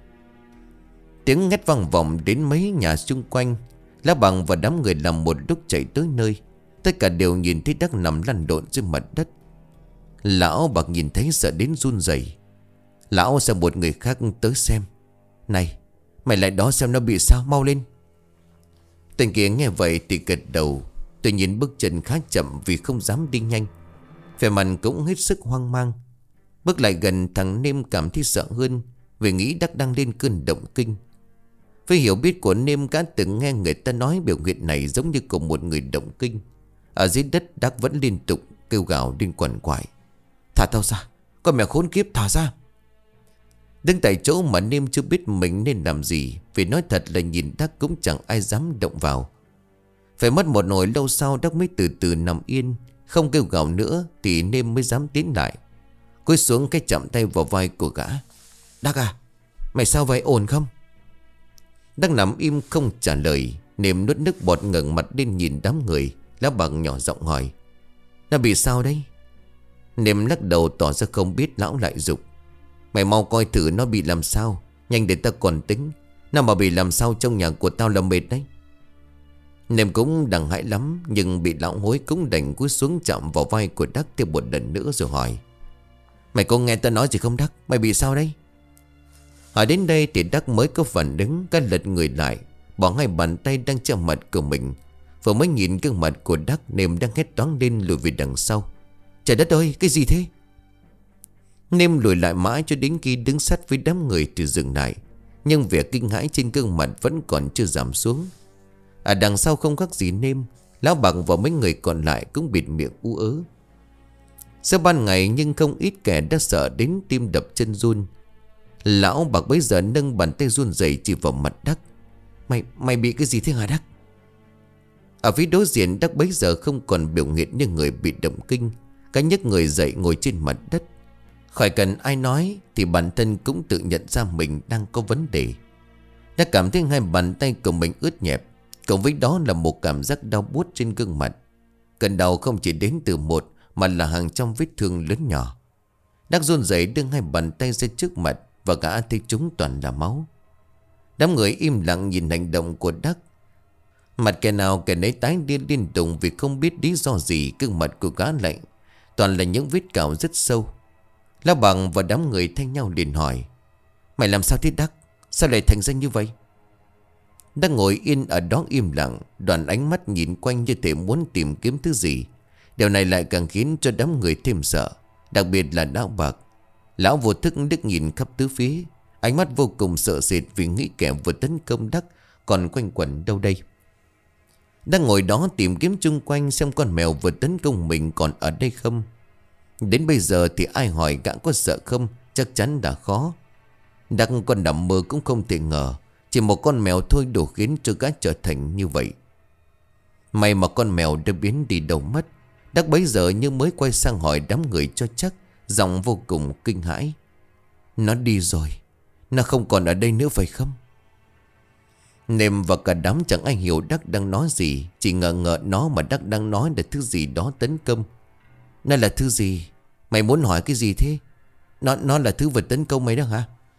Tiếng hét vang vọng đến mấy nhà xung quanh. Lão Bằng và đám người làm một lúc chạy tới nơi. Tất cả đều nhìn thấy Đắc nằm lăn lộn trên mặt đất. Lão Bạc nhìn thấy sợ đến run rẩy. Lão xem một người khác tới xem: "Này, mày lại đó xem nó bị sao, mau lên." Tên kia nghe vậy thì gật đầu. Tuy nhiên bước chân khá chậm vì không dám đi nhanh. Vẻ mặt cũng hết sức hoang mang. Bước lại gần, thằng Nêm cảm thấy sợ hơn vì nghĩ Đắc đang lên cơn động kinh. Với hiểu biết của Nêm, cá từng nghe người ta nói biểu hiện này giống như của một người động kinh. Ở dưới đất Đắc vẫn liên tục kêu gào lên quằn quại: "Thả tao ra, con mèo khốn kiếp, thả ra!" Đứng tại chỗ mà Nêm chưa biết mình nên làm gì, vì nói thật là nhìn Đắc cũng chẳng ai dám động vào. Phải mất một hồi lâu sau, Đắc mới từ từ nằm yên, không kêu gào nữa thì Nêm mới dám tiến lại. Cúi xuống cái chạm tay vào vai của gã: "Đắc à, mày sao vậy, ổn không?" Đắc nằm im không trả lời. Nêm nuốt nước bọt ngẩng mặt lên nhìn đám người. Lão Bằng nhỏ giọng hỏi: "Nó bị sao đấy?" Nêm lắc đầu tỏ ra không biết. Lão lại giục: "Mày mau coi thử nó bị làm sao, nhanh để ta còn tính. Nào mà bị làm sao trong nhà của tao là mệt đấy." Nêm cũng đằng hãi lắm, nhưng bị lão hối cũng đành cúi xuống chạm vào vai của Đắc thêm một lần nữa rồi hỏi: "Mày có nghe ta nói gì không Đắc? Mày bị sao đấy?" Hỏi đến đây thì Đắc mới có phản ứng. Cái lật người lại, bỏ hai bàn tay đang che mặt của mình. Vừa mới nhìn gương mặt của Đắc, Nêm đang hét toáng lên lùi về đằng sau: "Trời đất ơi, cái gì thế?" Nêm lùi lại mãi cho đến khi đứng sát với đám người thì dừng lại. Nhưng vẻ kinh hãi trên gương mặt vẫn còn chưa giảm xuống. Ở đằng sau không khác gì Nêm, Lão Bạc và mấy người còn lại cũng bịt miệng ú ớ. Sau ban ngày nhưng không ít kẻ đã sợ đến tim đập chân run. Lão Bạc bấy giờ nâng bàn tay run rẩy chỉ vào mặt Đắc: Mày mày bị cái gì thế hả Đắc?" Ở phía đối diện, Đắc bấy giờ không còn biểu hiện như người bị động kinh. Cái nhấc người dậy ngồi trên mặt đất. Khỏi cần ai nói thì bản thân cũng tự nhận ra mình đang có vấn đề. Đã cảm thấy hai bàn tay của mình ướt nhẹp, cộng với đó là một cảm giác đau buốt trên gương mặt. Cơn đau không chỉ đến từ một mà là hàng trăm vết thương lớn nhỏ. Đắc run rẩy đưa hai bàn tay ra trước mặt và gã thấy chúng toàn là máu. Đám người im lặng nhìn hành động của Đắc. Mặt kẻ nào kẻ nấy tái đi liên tục vì không biết lý do gì. Gương mặt của gã lạnh toàn là những vết cào rất sâu. Lão Bằng và đám người thay nhau liền hỏi: Mày làm sao thế Đắc? Sao lại thành ra như vậy? Đắc ngồi yên ở đó im lặng, đoàn ánh mắt nhìn quanh như thể muốn tìm kiếm thứ gì. Điều này lại càng khiến cho đám người thêm sợ, đặc biệt là Lão Bạc. Lão vô thức đứt nhìn khắp tứ phía, ánh mắt vô cùng sợ sệt vì nghĩ kẻ vừa tấn công Đắc còn quanh quẩn đâu đây. Đang ngồi đó tìm kiếm chung quanh xem con mèo vừa tấn công mình còn ở đây không. Đến bây giờ thì ai hỏi gã có sợ không chắc chắn đã khó. Đắc còn nằm mơ cũng không thể ngờ chỉ một con mèo thôi đủ khiến cho gã trở thành như vậy. May mà con mèo đã biến đi đâu mất. Đắc bấy giờ như mới quay sang hỏi đám người cho chắc, giọng vô cùng kinh hãi: Nó đi rồi, nó không còn ở đây nữa phải không? Nêm và cả đám chẳng ai hiểu Đắc đang nói gì, chỉ ngờ ngợ nó mà Đắc đang nói là thứ gì đó tấn công. Nó là thứ gì? Mày muốn hỏi cái gì thế? Nó nó là thứ vật tấn công mày đó hả?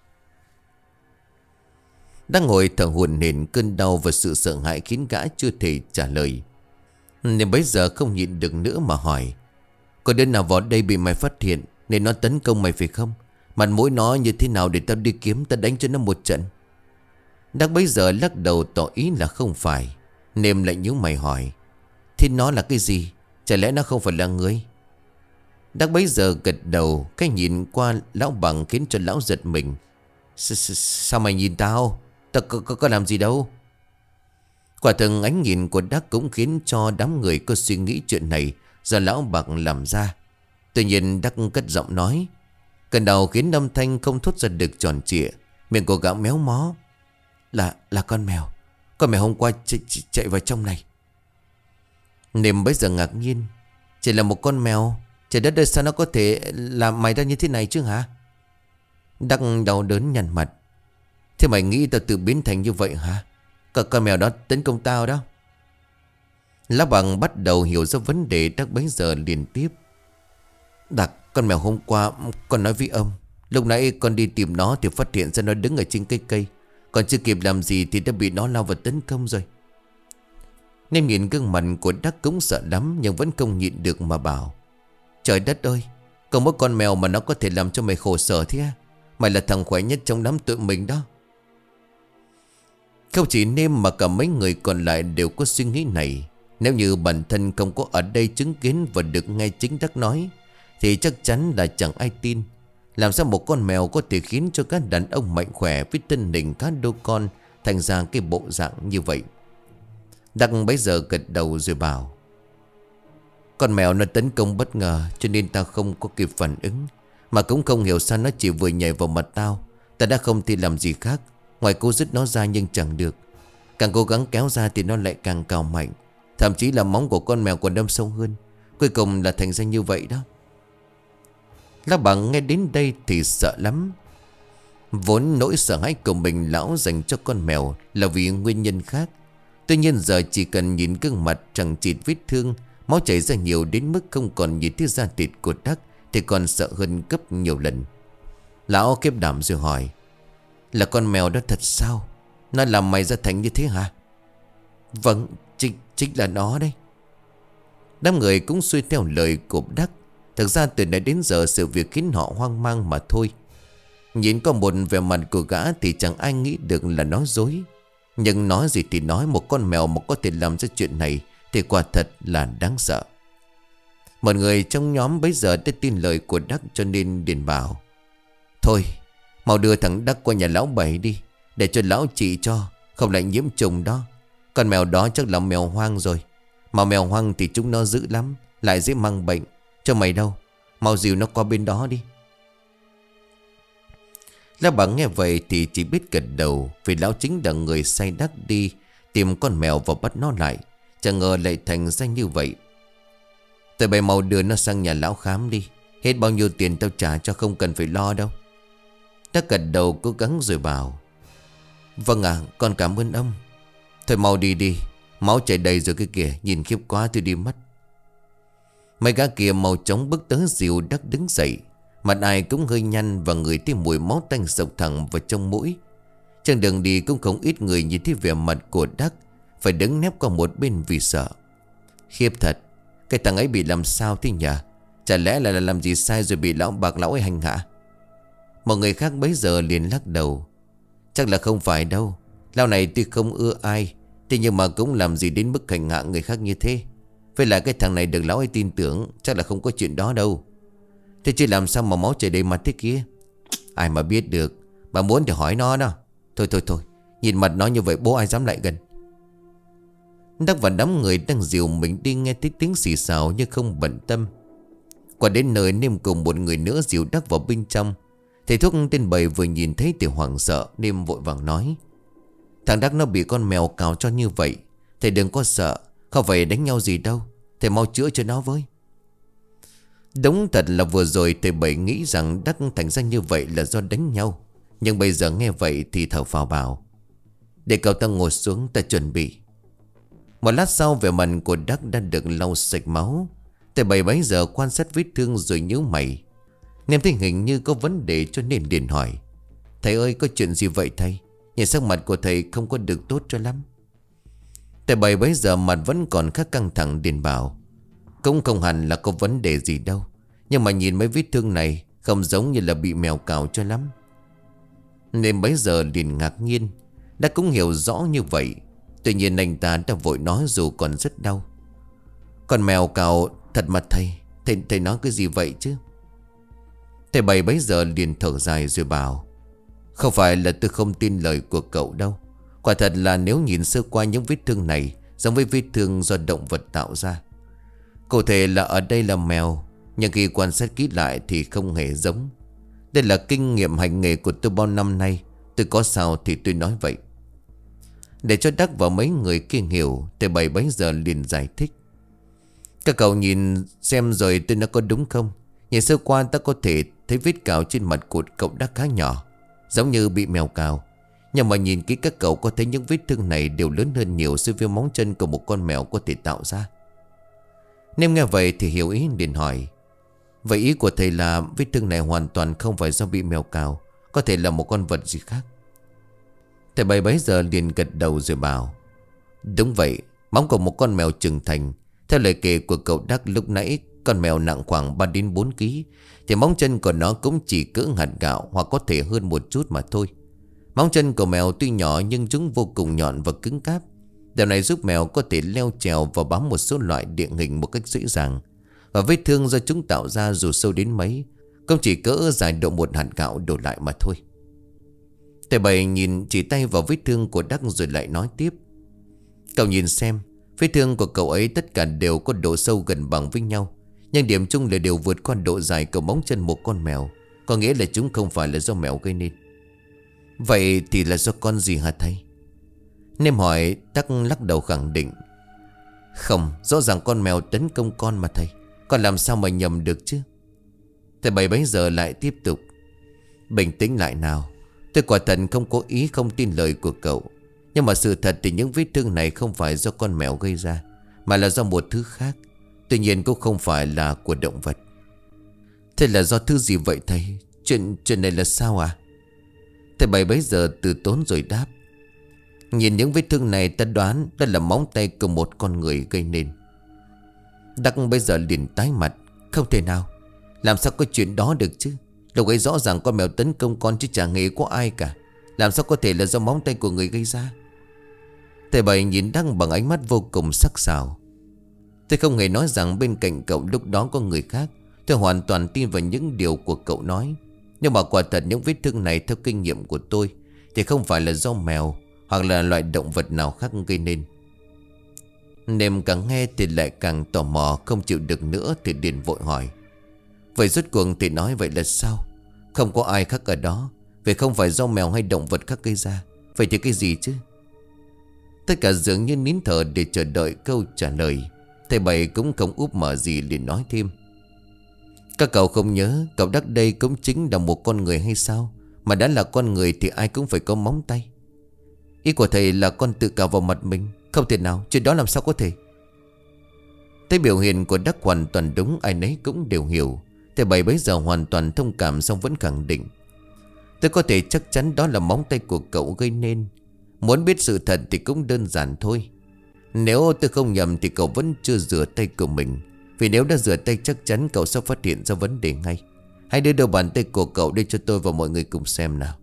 Đang ngồi thở hổn hển, cơn đau và sự sợ hãi khiến gã chưa thể trả lời. Nên bấy giờ không nhịn được nữa mà hỏi: Có đứa nào vào đây bị mày phát hiện nên nó tấn công mày phải không? Mặt mũi nó như thế nào để tao đi kiếm, tao đánh cho nó một trận? Đắc bấy giờ lắc đầu tỏ ý là không phải. Nêm lại nhíu mày hỏi: Thế nó là cái gì? Chả lẽ nó không phải là người? Đắc bấy giờ gật đầu. Cái nhìn qua Lão Bằng khiến cho lão giật mình. Sao mày nhìn tao? Tao có, có, có làm gì đâu. Quả thực ánh nhìn của Đắc cũng khiến cho đám người có suy nghĩ chuyện này do Lão Bằng làm ra. Tuy nhiên Đắc cất giọng nói. Cơn đầu khiến âm thanh không thốt ra được tròn trịa. Miệng của gã méo mó: Là là con mèo. Con mèo hôm qua chạy, chạy, chạy vào trong này. Nêm bấy giờ ngạc nhiên: Chỉ là một con mèo, trời đất ơi, sao nó có thể làm mày ra như thế này chứ hả? Đắc đau đớn nhăn mặt: Thế mày nghĩ tao tự biến thành như vậy hả? Cả con mèo đó tấn công tao đó. Lão Bằng bắt đầu hiểu ra vấn đề. Đắc bấy giờ liền tiếp: Đặc, con mèo hôm qua con nói với ông, lúc nãy con đi tìm nó thì phát hiện ra nó đứng ở trên cây cây. Còn chưa kịp làm gì thì đã bị nó lao vào tấn công rồi. Nên nhìn gương mặt của Đắc cũng sợ lắm, nhưng vẫn không nhịn được mà bảo: Trời đất ơi, có một con mèo mà nó có thể làm cho mày khổ sở thế à? Mày là thằng khỏe nhất trong đám tụi mình đó. Không chỉ Nêm mà cả mấy người còn lại đều có suy nghĩ này. Nếu như bản thân không có ở đây chứng kiến và được nghe chính Đắc nói thì chắc chắn là chẳng ai tin. Làm sao một con mèo có thể khiến cho các đàn ông mạnh khỏe với thân hình cá đô con thành ra cái bộ dạng như vậy? Đắc bấy giờ gật đầu rồi bảo: Con mèo nó tấn công bất ngờ cho nên tao không có kịp phản ứng. Mà cũng không hiểu sao nó chỉ vừa nhảy vào mặt tao. Ta đã không thể làm gì khác ngoài cố dứt nó ra nhưng chẳng được. Càng cố gắng kéo ra thì nó lại càng cào mạnh. Thậm chí là móng của con mèo còn đâm sâu hơn. Cuối cùng là thành ra như vậy đó. Lão Bằng nghe đến đây thì sợ lắm. Vốn nỗi sợ hãi của mình lão dành cho con mèo là vì nguyên nhân khác. Tuy nhiên giờ chỉ cần nhìn gương mặt chẳng chịt vết thương, máu chảy ra nhiều đến mức không còn nhìn thấy da thịt của Đắc thì còn sợ hơn gấp nhiều lần. Lão kiếp đảm rồi hỏi: Là con mèo đó thật sao? Nó làm mày ra thành như thế hả? Vâng, chính, chính là nó đấy. Đám người cũng xuôi theo lời của Đắc. Thực ra từ nãy đến giờ sự việc khiến họ hoang mang mà thôi. Nhìn có một vẻ mặt của gã thì chẳng ai nghĩ được là nói dối. Nhưng nói gì thì nói, một con mèo mà có thể làm ra chuyện này thì quả thật là đáng sợ. Một người trong nhóm bấy giờ đã tin lời của Đắc cho nên điền bảo: Thôi, mau đưa thằng Đắc qua nhà lão Bảy đi, để cho lão trị cho, không lại nhiễm trùng đó. Con mèo đó chắc là mèo hoang rồi. Mà mèo hoang thì chúng nó dữ lắm, lại dễ mang bệnh. Cho mày đâu, mau dìu nó qua bên đó đi. Lão Bằng nghe vậy thì chỉ biết gật đầu, vì lão chính là người sai Đắc đi tìm con mèo và bắt nó lại. Chẳng ngờ lại thành ra như vậy. Tụi bay mau đưa nó sang nhà lão khám đi. Hết bao nhiêu tiền tao trả cho, không cần phải lo đâu. Đắc gật đầu cố gắng rồi bảo: Vâng ạ, à, con cảm ơn ông. Thôi mau đi đi, máu chảy đầy rồi cái kìa, nhìn khiếp quá tôi đi mất. Mấy gã kia mau chóng bước tới dìu Đắc đứng dậy. Mặt ai cũng hơi nhăn và ngửi thấy mùi máu tanh sộc thẳng vào trong mũi. Trên đường đi cũng không ít người nhìn thấy vẻ mặt của Đắc phải đứng nép qua một bên vì sợ. Khiếp thật, cái thằng ấy bị làm sao thế nhỉ? Chả lẽ là, là làm gì sai rồi bị lão bạc lão ấy hành hạ? Một người khác bấy giờ liền lắc đầu. Chắc là không phải đâu. Lão này tuy không ưa ai, thế nhưng mà cũng làm gì đến mức hành hạ người khác như thế. Với lại cái thằng này được lão ấy tin tưởng, chắc là không có chuyện đó đâu. Thế chứ làm sao mà máu chảy đầy mặt thế kia? Ai mà biết được. Mà muốn thì hỏi nó đó. Thôi thôi thôi, nhìn mặt nó như vậy bố ai dám lại gần. Đắc và đám người đang dìu mình đi nghe tiếng tiếng xì xào nhưng không bận tâm. Qua đến nơi Niêm cùng một người nữa dìu Đắc vào bên trong. Thầy thuốc tên Bầy vừa nhìn thấy thì hoảng sợ. Niêm vội vàng nói: thằng Đắc nó bị con mèo cào cho như vậy. Thầy đừng có sợ, không phải đánh nhau gì đâu. Thầy mau chữa cho nó với. Đúng thật là vừa rồi thầy Bảy nghĩ rằng Đắc thành ra như vậy là do đánh nhau. Nhưng bây giờ nghe vậy thì thở phào bảo: để cậu ta ngồi xuống, ta chuẩn bị. Một lát sau vẻ mặt của Đắc đã được lau sạch máu. Thầy Bảy bấy giờ quan sát vết thương rồi nhíu mày. Niêm thấy hình như có vấn đề cho nên liền hỏi: thầy ơi, có chuyện gì vậy thầy? Nhìn sắc mặt của thầy không có được tốt cho lắm. Thầy Bảy bấy giờ mặt vẫn còn khá căng thẳng liền bảo: cũng không hẳn là có vấn đề gì đâu, nhưng mà nhìn mấy vết thương này không giống như là bị mèo cào cho lắm. Nên bấy giờ liền ngạc nhiên. Đã cũng hiểu rõ như vậy. Tuy nhiên anh ta đã vội nói dù còn rất đau: con mèo cào thật mà thầy. Thầy, thầy nói cái gì vậy chứ? Thầy Bảy bấy giờ liền thở dài rồi bảo: không phải là tôi không tin lời của cậu đâu. Quả thật là nếu nhìn sơ qua những vết thương này giống với vết thương do động vật tạo ra. Cụ thể là ở đây là mèo, nhưng khi quan sát kỹ lại thì không hề giống. Đây là kinh nghiệm hành nghề của tôi bao năm nay. Tôi có sao thì tôi nói vậy. Để cho Đắc và mấy người kia hiểu, thầy Bảy bấy giờ liền giải thích: các cậu nhìn xem rồi tôi nói có đúng không? Nhìn sơ qua ta có thể thấy vết cào trên mặt của cậu Đắc khá nhỏ, giống như bị mèo cào. Nhưng mà nhìn kỹ các cậu có thấy những vết thương này đều lớn hơn nhiều so với móng chân của một con mèo có thể tạo ra. Nếu nghe vậy thì hiểu ý liền hỏi: vậy ý của thầy là vết thương này hoàn toàn không phải do bị mèo cào, có thể là một con vật gì khác? Thầy Bảy bấy giờ liền gật đầu rồi bảo: đúng vậy, móng của một con mèo trưởng thành. Theo lời kể của cậu Đắc lúc nãy, con mèo nặng khoảng ba đến bốn ki lô gam, thì móng chân của nó cũng chỉ cỡ hạt gạo hoặc có thể hơn một chút mà thôi. Móng chân của mèo tuy nhỏ nhưng chúng vô cùng nhọn và cứng cáp. Điều này giúp mèo có thể leo trèo và bám một số loại địa hình một cách dễ dàng. Và vết thương do chúng tạo ra dù sâu đến mấy cũng chỉ cỡ dài độ một hạt gạo đổ lại mà thôi. Thầy Bảy nhìn chỉ tay vào vết thương của Đắc rồi lại nói tiếp: cậu nhìn xem, vết thương của cậu ấy tất cả đều có độ sâu gần bằng với nhau, nhưng điểm chung là đều vượt qua độ dài của móng chân một con mèo. Có nghĩa là chúng không phải là do mèo gây nên. Vậy thì là do con gì hả thầy? Nêm hỏi. Đắc lắc đầu khẳng định: không, rõ ràng con mèo tấn công con mà thầy. Con làm sao mà nhầm được chứ? Thầy Bảy bấy giờ lại tiếp tục: bình tĩnh lại nào. Tôi quả thật không có ý không tin lời của cậu, nhưng mà sự thật thì những vết thương này không phải do con mèo gây ra, mà là do một thứ khác. Tuy nhiên cũng không phải là của động vật. Thế là do thứ gì vậy thầy? Chuyện chuyện này là sao à? Thầy Bảy bấy giờ từ tốn rồi đáp: nhìn những vết thương này ta đoán đó là móng tay của một con người gây nên. Đắc bây giờ liền tái mặt: không thể nào, làm sao có chuyện đó được chứ? Lúc ấy rõ ràng con mèo tấn công con chứ chẳng hề có ai cả. Làm sao có thể là do móng tay của người gây ra? Thầy Bảy nhìn Đắc bằng ánh mắt vô cùng sắc sảo: tôi không hề nói rằng bên cạnh cậu lúc đó có người khác. Tôi hoàn toàn tin vào những điều của cậu nói. Nhưng mà quả thật những vết thương này theo kinh nghiệm của tôi thì không phải là do mèo hoặc là loại động vật nào khác gây nên. Nêm càng nghe thì lại càng tò mò, không chịu được nữa thì liền vội hỏi: vậy rốt cuộc thì nói vậy là sao? Không có ai khác ở đó, vậy không phải do mèo hay động vật khác gây ra. Vậy thì cái gì chứ? Tất cả dường như nín thở để chờ đợi câu trả lời. Thầy Bảy cũng không úp mở gì liền nói thêm: các cậu không nhớ cậu Đắc đây cũng chính là một con người hay sao? Mà đã là con người thì ai cũng phải có móng tay. Ý của thầy là con tự cào vào mặt mình? Không thể nào, chuyện đó làm sao có thể? Thấy biểu hiện của Đắc hoàn toàn đúng, ai nấy cũng đều hiểu. Thầy Bảy bấy giờ hoàn toàn thông cảm, xong vẫn khẳng định: tôi có thể chắc chắn đó là móng tay của cậu gây nên. Muốn biết sự thật thì cũng đơn giản thôi. Nếu tôi không nhầm thì cậu vẫn chưa rửa tay của mình. Vì nếu đã rửa tay chắc chắn cậu sẽ phát hiện ra vấn đề ngay. Hãy đưa đầu bàn tay của cậu đây cho tôi và mọi người cùng xem nào.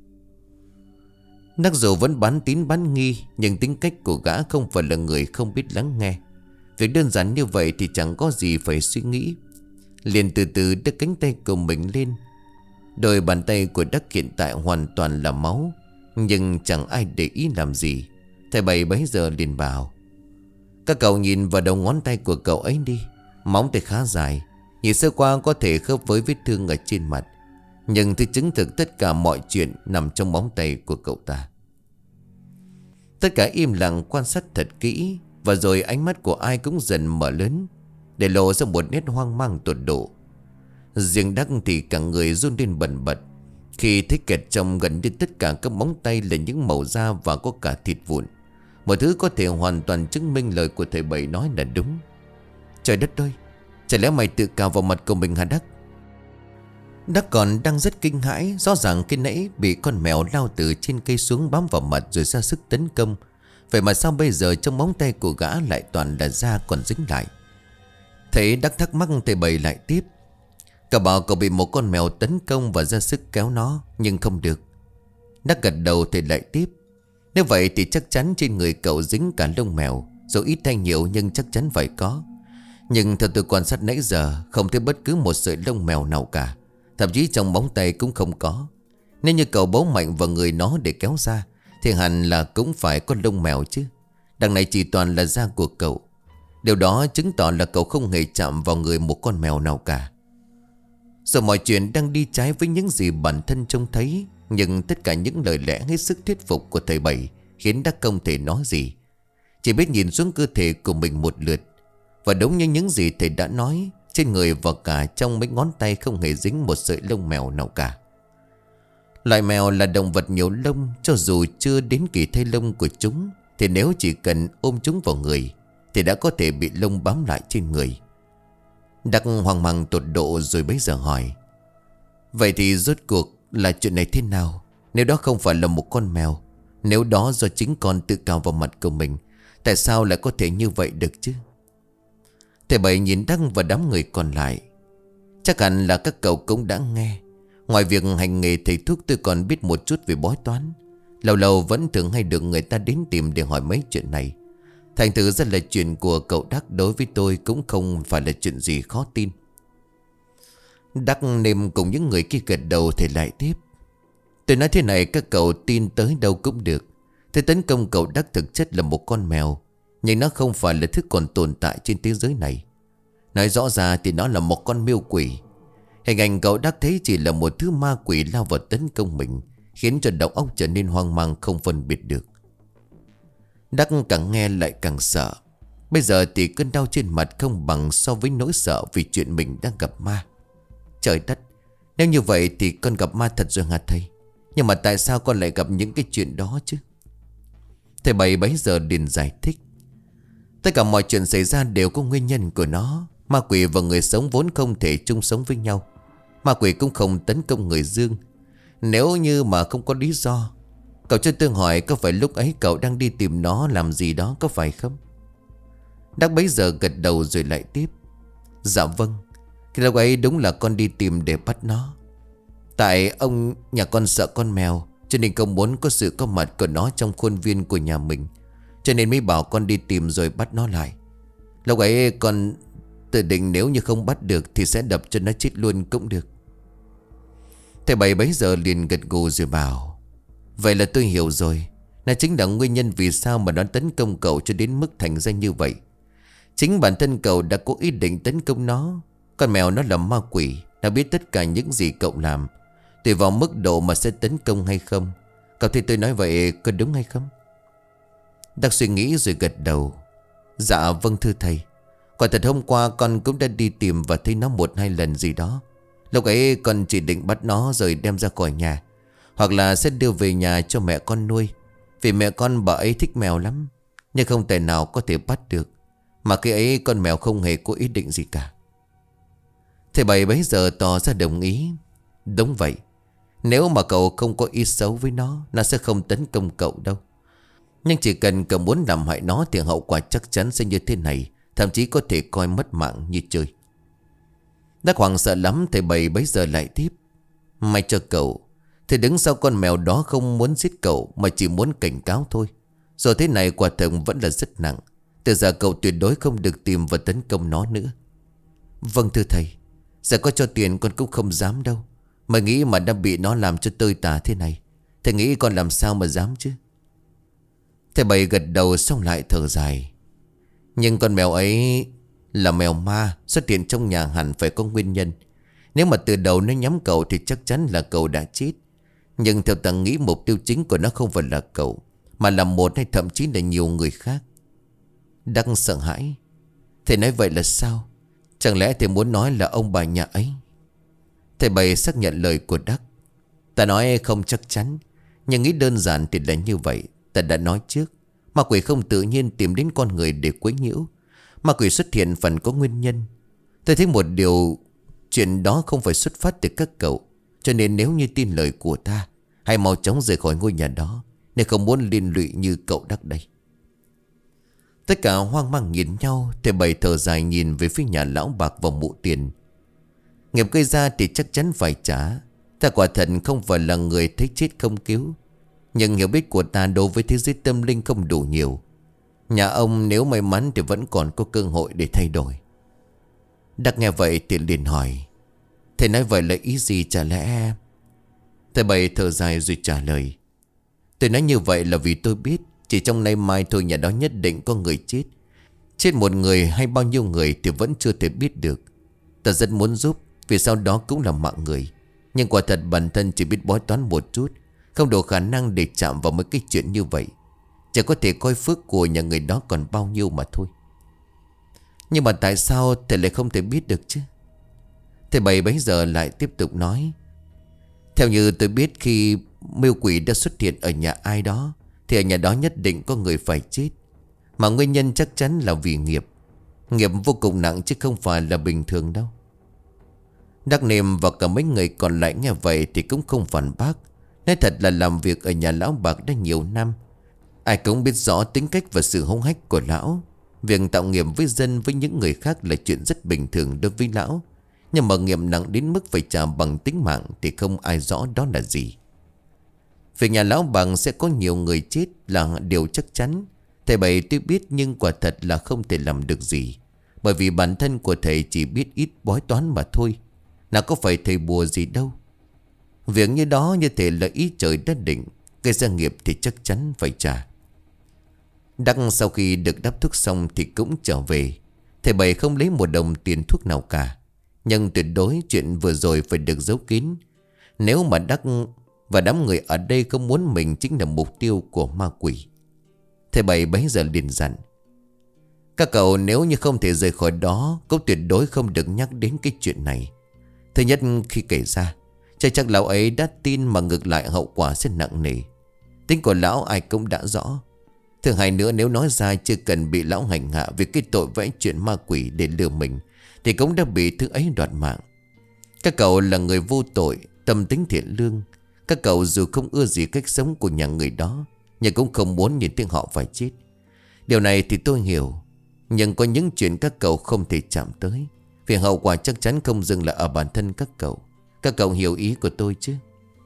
Đắc dù vẫn bán tín bán nghi, nhưng tính cách của gã không phải là người không biết lắng nghe. Việc đơn giản như vậy thì chẳng có gì phải suy nghĩ. Liền từ từ đưa cánh tay của mình lên. Đôi bàn tay của Đắc hiện tại hoàn toàn là máu, nhưng chẳng ai để ý làm gì. Thầy Bảy bấy giờ liền bảo: các cậu nhìn vào đầu ngón tay của cậu ấy đi. Móng tay khá dài, nhìn sơ qua có thể khớp với vết thương ở trên mặt, nhưng thì chứng thực tất cả mọi chuyện nằm trong móng tay của cậu ta. Tất cả im lặng quan sát thật kỹ, và rồi ánh mắt của ai cũng dần mở lớn, để lộ ra một nét hoang mang tột độ. Riêng Đắc thì cả người run lên bần bật khi thấy kẹt trong gần như tất cả các móng tay là những màu da và có cả thịt vụn. Một thứ có thể hoàn toàn chứng minh lời của thầy Bảy nói là đúng. Trời đất ơi, chả lẽ mày tự cào vào mặt của mình hả Đắc? Đắc còn đang rất kinh hãi. Rõ ràng khi nãy bị con mèo lao từ trên cây xuống bám vào mặt rồi ra sức tấn công. Vậy mà sao bây giờ trong móng tay của gã lại toàn là da còn dính lại? Thấy Đắc thắc mắc, thầy Bảy lại tiếp: cậu bảo cậu bị một con mèo tấn công và ra sức kéo nó, nhưng không được. Đắc gật đầu, thầy lại tiếp: nếu vậy thì chắc chắn trên người cậu dính cả lông mèo. Dù ít hay nhiều nhưng chắc chắn phải có. Nhưng theo tôi quan sát nãy giờ, không thấy bất cứ một sợi lông mèo nào cả. Thậm chí trong móng tay cũng không có. Nếu như cậu bấu mạnh vào người nó để kéo ra, thì hẳn là cũng phải có lông mèo chứ. Đằng này chỉ toàn là da của cậu. Điều đó chứng tỏ là cậu không hề chạm vào người một con mèo nào cả. Giờ mọi chuyện đang đi trái với những gì bản thân trông thấy. Nhưng tất cả những lời lẽ hết sức thuyết phục của thầy Bảy khiến Đắc không thể nói gì, chỉ biết nhìn xuống cơ thể của mình một lượt. Và đúng như những gì thầy đã nói, trên người và cả trong mấy ngón tay không hề dính một sợi lông mèo nào cả. Loại mèo là động vật nhiều lông. Cho dù chưa đến kỳ thay lông của chúng, thì nếu chỉ cần ôm chúng vào người thì đã có thể bị lông bám lại trên người. Đắc hoang mang tột độ rồi bấy giờ hỏi: vậy thì rốt cuộc là chuyện này thế nào? Nếu đó không phải là một con mèo, nếu đó do chính con tự cào vào mặt của mình, tại sao lại có thể như vậy được chứ? Thầy Bảy nhìn Đắc và đám người còn lại. Chắc hẳn là các cậu cũng đã nghe. Ngoài việc hành nghề thầy thuốc, tôi còn biết một chút về bói toán. Lâu lâu vẫn thường hay được người ta đến tìm để hỏi mấy chuyện này. Thành thử ra là chuyện của cậu Đắc đối với tôi cũng không phải là chuyện gì khó tin. Đắc nêm cùng những người kia gật đầu. Thầy lại tiếp: tôi nói thế này, các cậu tin tới đâu cũng được. Thế tấn công cậu Đắc thực chất là một con mèo, nhưng nó không phải là thứ còn tồn tại trên thế giới này. Nói rõ ra thì nó là một con miêu quỷ. Hình ảnh cậu Đắc thấy chỉ là một thứ ma quỷ lao vào tấn công mình, khiến cho đầu óc trở nên hoang mang không phân biệt được. Đắc càng nghe lại càng sợ. Bây giờ thì cơn đau trên mặt không bằng so với nỗi sợ vì chuyện mình đang gặp ma. Trời đất, nếu như vậy thì con gặp ma thật rồi hả thầy? Nhưng mà tại sao con lại gặp những cái chuyện đó chứ? Thầy Bảy bấy giờ liền giải thích: tất cả mọi chuyện xảy ra đều có nguyên nhân của nó. Ma quỷ và người sống vốn không thể chung sống với nhau. Ma quỷ cũng không tấn công người dương nếu như mà không có lý do. Cậu cho tôi hỏi, có phải lúc ấy cậu đang đi tìm nó làm gì đó, có phải không? Đắc bấy giờ gật đầu rồi lại tiếp: dạ vâng, thì lúc ấy đúng là con đi tìm để bắt nó. Tại ông nhà con sợ con mèo, cho nên không muốn có sự có mặt của nó trong khuôn viên của nhà mình, cho nên mới bảo con đi tìm rồi bắt nó lại. Lúc ấy con tự định nếu như không bắt được thì sẽ đập cho nó chết luôn cũng được. Thầy Bảy bấy giờ liền gật gù rồi bảo: vậy là tôi hiểu rồi. Nó chính là nguyên nhân vì sao mà nó tấn công cậu cho đến mức thành ra như vậy. Chính bản thân cậu đã có ý định tấn công nó. Con mèo nó là ma quỷ, nó biết tất cả những gì cậu làm, tùy vào mức độ mà sẽ tấn công hay không. Cậu thấy tôi nói vậy có đúng hay không? Đắc suy nghĩ rồi gật đầu: dạ vâng thưa thầy. Quả thật hôm qua con cũng đã đi tìm và thấy nó một hai lần gì đó. Lúc ấy con chỉ định bắt nó rồi đem ra khỏi nhà, hoặc là sẽ đưa về nhà cho mẹ con nuôi. Vì mẹ con bà ấy thích mèo lắm, nhưng không thể nào có thể bắt được. Mà khi ấy con mèo không hề có ý định gì cả. Thầy Bảy bấy giờ tỏ ra đồng ý: đúng vậy. Nếu mà cậu không có ý xấu với nó, nó sẽ không tấn công cậu đâu. Nhưng chỉ cần cậu muốn làm hại nó thì hậu quả chắc chắn sẽ như thế này, thậm chí có thể coi mất mạng như chơi. Đắc hoảng sợ lắm. Thầy Bảy bấy giờ lại tiếp: May cho cậu, thầy đứng sau con mèo đó không muốn giết cậu, mà chỉ muốn cảnh cáo thôi. Rồi thế này quả thật vẫn là rất nặng. Từ giờ cậu tuyệt đối không được tìm và tấn công nó nữa. Vâng thưa thầy. Giờ có cho tiền con cũng không dám đâu. Mà nghĩ mà đã bị nó làm cho tơi tả thế này, thầy nghĩ con làm sao mà dám chứ. Thầy Bảy gật đầu xong lại thở dài: Nhưng con mèo ấy là mèo ma, xuất hiện trong nhà hẳn phải có nguyên nhân. Nếu mà từ đầu nó nhắm cậu thì chắc chắn là cậu đã chết. Nhưng theo ta nghĩ mục tiêu chính của nó không phải là cậu, mà là một hay thậm chí là nhiều người khác. Đắc sợ hãi: Thầy nói vậy là sao? Chẳng lẽ thầy muốn nói là ông bà nhà ấy? Thầy Bảy xác nhận lời của Đắc: Ta nói không chắc chắn, nhưng nghĩ đơn giản thì là như vậy. Ta đã nói trước, ma quỷ không tự nhiên tìm đến con người để quấy nhiễu. Ma quỷ xuất hiện phần có nguyên nhân. Tôi thấy một điều, chuyện đó không phải xuất phát từ các cậu. Cho nên nếu như tin lời của ta, hãy mau chóng rời khỏi ngôi nhà đó, nếu không muốn liên lụy như cậu Đắc đây. Tất cả hoang mang nhìn nhau. Thầy Bảy thở dài nhìn về phía nhà lão bạc và mụ tiền. Nghiệp gây ra thì chắc chắn phải trả. Ta quả thật không phải là người thấy chết không cứu, nhưng hiểu biết của ta đối với thế giới tâm linh không đủ nhiều. Nhà ông nếu may mắn thì vẫn còn có cơ hội để thay đổi. Đắc nghe vậy thì liền hỏi: Thầy nói vậy là ý gì chả lẽ? Thầy Bảy thở dài rồi trả lời: Tôi nói như vậy là vì tôi biết chỉ trong nay mai thôi nhà đó nhất định có người chết. Chết một người hay bao nhiêu người thì vẫn chưa thể biết được. Ta rất muốn giúp, vì sau đó cũng là mạng người. Nhưng quả thật bản thân chỉ biết bói toán một chút, không đủ khả năng để chạm vào mấy cái chuyện như vậy. Chỉ có thể coi phước của nhà người đó còn bao nhiêu mà thôi. Nhưng mà tại sao thầy lại không thể biết được chứ? Thầy Bảy bấy giờ lại tiếp tục nói: Theo như tôi biết, khi mưu quỷ đã xuất hiện ở nhà ai đó thì ở nhà đó nhất định có người phải chết. Mà nguyên nhân chắc chắn là vì nghiệp. Nghiệp vô cùng nặng chứ không phải là bình thường đâu. Đắc Niệm và cả mấy người còn lại nghe vậy thì cũng không phản bác. Nói thật là làm việc ở nhà lão bạc đã nhiều năm, ai cũng biết rõ tính cách và sự hung hách của lão. Việc tạo nghiệp với dân với những người khác là chuyện rất bình thường đối với lão. Nhưng mà nghiệp nặng đến mức phải trả bằng tính mạng thì không ai rõ đó là gì. Việc nhà lão bằng sẽ có nhiều người chết là điều chắc chắn. Thầy Bảy tuy biết nhưng quả thật là không thể làm được gì. Bởi vì bản thân của thầy chỉ biết ít bói toán mà thôi, nào có phải thầy bùa gì đâu. Việc như đó như thể là ý trời đã định, gây ra nghiệp thì chắc chắn phải trả. Đắc sau khi được đắp thuốc xong thì cũng trở về. Thầy Bảy không lấy một đồng tiền thuốc nào cả, nhưng tuyệt đối chuyện vừa rồi phải được giấu kín. Nếu mà Đắc và đám người ở đây không muốn mình chính là mục tiêu của ma quỷ. Thầy Bảy bấy giờ liền dặn: Các cậu nếu như không thể rời khỏi đó, cũng tuyệt đối không được nhắc đến cái chuyện này. Thứ nhất, khi kể ra chắc chắc lão ấy đã tin, mà ngược lại hậu quả sẽ nặng nề. Tính của lão ai cũng đã rõ. Thứ hai nữa, nếu nói ra chưa cần bị lão hành hạ vì cái tội vẽ chuyện ma quỷ để lừa mình, thì cũng đã bị thứ ấy đoạt mạng. Các cậu là người vô tội, tâm tính thiện lương. Các cậu dù không ưa gì cách sống của nhà người đó, nhưng cũng không muốn nhìn tiếng họ phải chết. Điều này thì tôi hiểu. Nhưng có những chuyện các cậu không thể chạm tới, vì hậu quả chắc chắn không dừng lại ở bản thân các cậu. Các cậu hiểu ý của tôi chứ?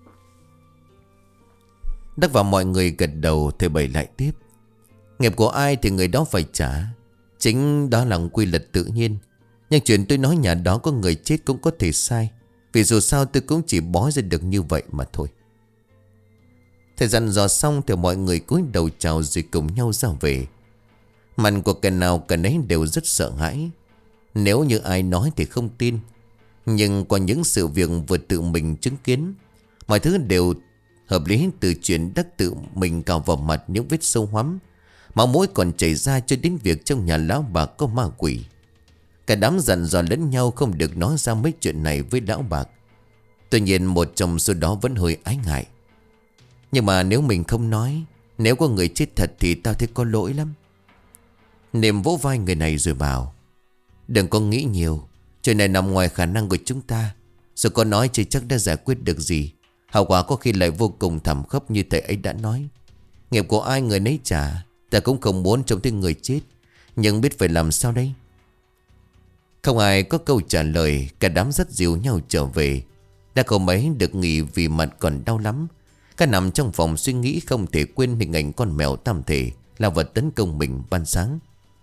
Đắc và mọi người gật đầu. Thầy Bảy lại tiếp: Nghiệp của ai thì người đó phải trả. Chính đó là quy luật tự nhiên. Nhưng chuyện tôi nói nhà đó có người chết cũng có thể sai, vì dù sao tôi cũng chỉ bó ra được như vậy mà thôi. Thầy dặn dò xong thì mọi người cúi đầu chào rồi cùng nhau ra về. Mặt của kẻ nào kẻ nấy đều rất sợ hãi. Nếu như ai nói thì không tin, nhưng qua những sự việc vừa tự mình chứng kiến, mọi thứ đều hợp lý. Từ chuyện Đắc tự mình cào vào mặt những vết sâu hoắm, máu mũi còn chảy ra, cho đến việc trong nhà lão bạc có ma quỷ. Cả đám dặn dò lẫn nhau không được nói ra mấy chuyện này với lão bạc. Tuy nhiên một trong số đó vẫn hơi ái ngại: Nhưng mà nếu mình không nói, nếu có người chết thật thì tao thấy có lỗi lắm. Niệm vỗ vai người này rồi bảo: Đừng có nghĩ nhiều, chuyện này nằm ngoài khả năng của chúng ta. Rồi có nói chỉ chắc đã giải quyết được gì. Hậu quả có khi lại vô cùng thảm khốc như thầy ấy đã nói. Nghiệp của ai người nấy trả. Ta cũng không muốn trông thấy người chết, nhưng biết phải làm sao đây? Không ai có câu trả lời. Cả đám rất dìu nhau trở về. Đã không mấy được nghỉ vì mặt còn đau lắm. Cả nằm trong phòng suy nghĩ không thể quên hình ảnh con mèo tam thể là vật tấn công mình ban sáng.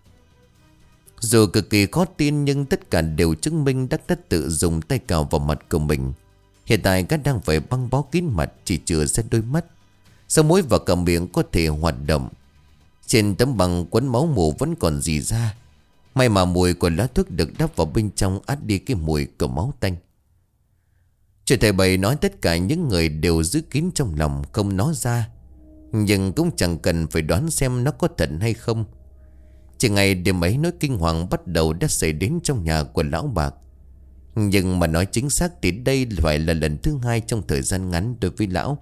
Dù cực kỳ khó tin nhưng tất cả đều chứng minh Đắc đã tự dùng tay cào vào mặt của mình. Hiện tại các đang phải băng bó kín mặt, chỉ chừa ra đôi mắt. Sau mũi và cả miệng có thể hoạt động. Trên tấm bằng quấn máu mù vẫn còn rỉ ra. May mà mùi của lá thuốc được đắp vào bên trong át đi cái mùi của máu tanh. Trời thầy Bảy nói tất cả những người đều giữ kín trong lòng, không nói ra. Nhưng cũng chẳng cần phải đoán xem nó có thật hay không. Chỉ ngày đêm ấy nỗi kinh hoàng bắt đầu đã xảy đến trong nhà của lão bạc. Nhưng mà nói chính xác thì đây phải là lần thứ hai trong thời gian ngắn đối với lão.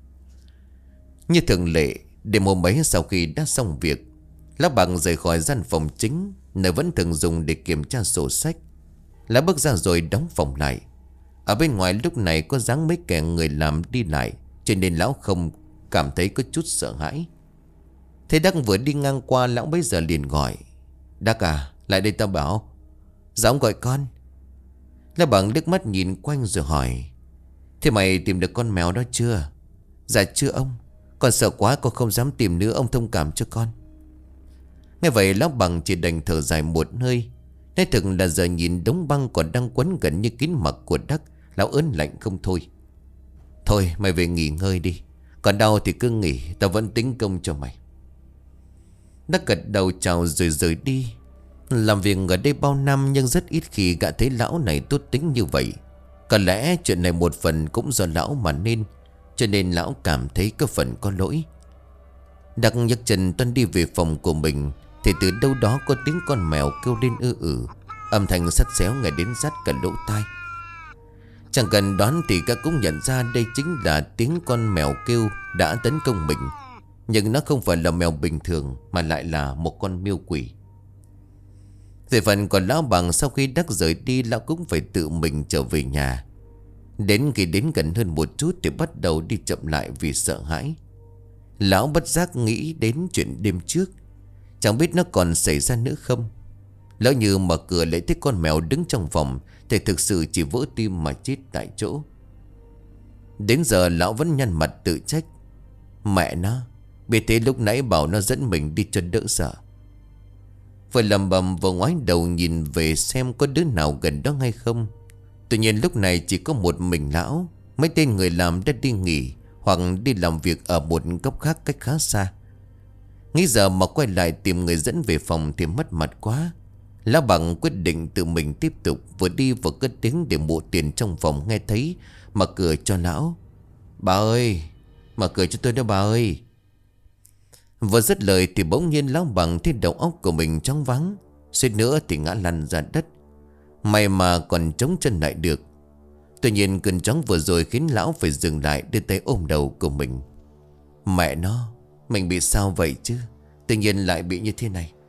Như thường lệ, đêm hôm ấy sau khi đã xong việc, lão bạc rời khỏi gian phòng chính, nơi vẫn thường dùng để kiểm tra sổ sách. Lão bước ra rồi đóng phòng lại. Ở bên ngoài lúc này có dáng mấy kẻ người làm đi lại, cho nên lão không cảm thấy có chút sợ hãi. Thế Đắc vừa đi ngang qua, lão bấy giờ liền gọi: "Đắc à, lại đây tao bảo." "Dạ ông gọi con." Lão bằng nước mắt nhìn quanh rồi hỏi: "Thế mày tìm được con mèo đó chưa?" "Dạ chưa ông, con sợ quá con không dám tìm nữa, ông thông cảm cho con." Nghe vậy lão bằng chỉ đành thở dài một hơi. Nói thực là giờ nhìn đống băng còn đang quấn gần như kín mặt của Đắc, lão ớn lạnh không thôi. "Thôi mày về nghỉ ngơi đi, còn đau thì cứ nghỉ, tao vẫn tính công cho mày." Đắc gật đầu chào rồi rời đi. Làm việc ở đây bao năm nhưng rất ít khi gã thấy lão này tốt tính như vậy. Có lẽ chuyện này một phần cũng do lão mà nên, cho nên lão cảm thấy có phần có lỗi. Đắc nhấc chân toan đi về phòng của mình thì từ đâu đó có tiếng con mèo kêu lên ư ử, âm thanh sắt xéo nghe đến rát cả lỗ tai. Chẳng cần đoán thì các cũng nhận ra đây chính là tiếng con mèo kêu đã tấn công mình. Nhưng nó không phải là mèo bình thường, mà lại là một con miêu quỷ. Về phần còn lão bằng, sau khi Đắc rời đi, lão cũng phải tự mình trở về nhà. Đến khi đến gần hơn một chút thì bắt đầu đi chậm lại vì sợ hãi. Lão bất giác nghĩ đến chuyện đêm trước, chẳng biết nó còn xảy ra nữa không. Lão như mở cửa lại thấy con mèo đứng trong phòng thì thực sự chỉ vỡ tim mà chết tại chỗ. Đến giờ lão vẫn nhăn mặt tự trách: "Mẹ nó, biết thế lúc nãy bảo nó dẫn mình đi cho đỡ sợ." Vừa lầm bầm vừa ngoái đầu nhìn về xem có đứa nào gần đó hay không. Tuy nhiên lúc này chỉ có một mình lão. Mấy tên người làm đã đi nghỉ hoặc đi làm việc ở một góc khác cách khá xa. Nghĩ giờ mà quay lại tìm người dẫn về phòng thì mất mặt quá. Lão bằng quyết định tự mình tiếp tục. Vừa đi vừa cất tiếng để mụ tiền trong phòng nghe thấy mà cửa cho lão: "Bà ơi, mở cửa cho tôi đó bà ơi." Vừa dứt lời thì bỗng nhiên lão bằng thấy đầu óc của mình choáng váng, suýt nữa thì ngã lăn ra đất. May mà còn chống chân lại được. Tuy nhiên cơn choáng vừa rồi khiến lão phải dừng lại, đưa tay ôm đầu của mình. Mẹ nó, mình bị sao vậy chứ? Tự nhiên lại bị như thế này.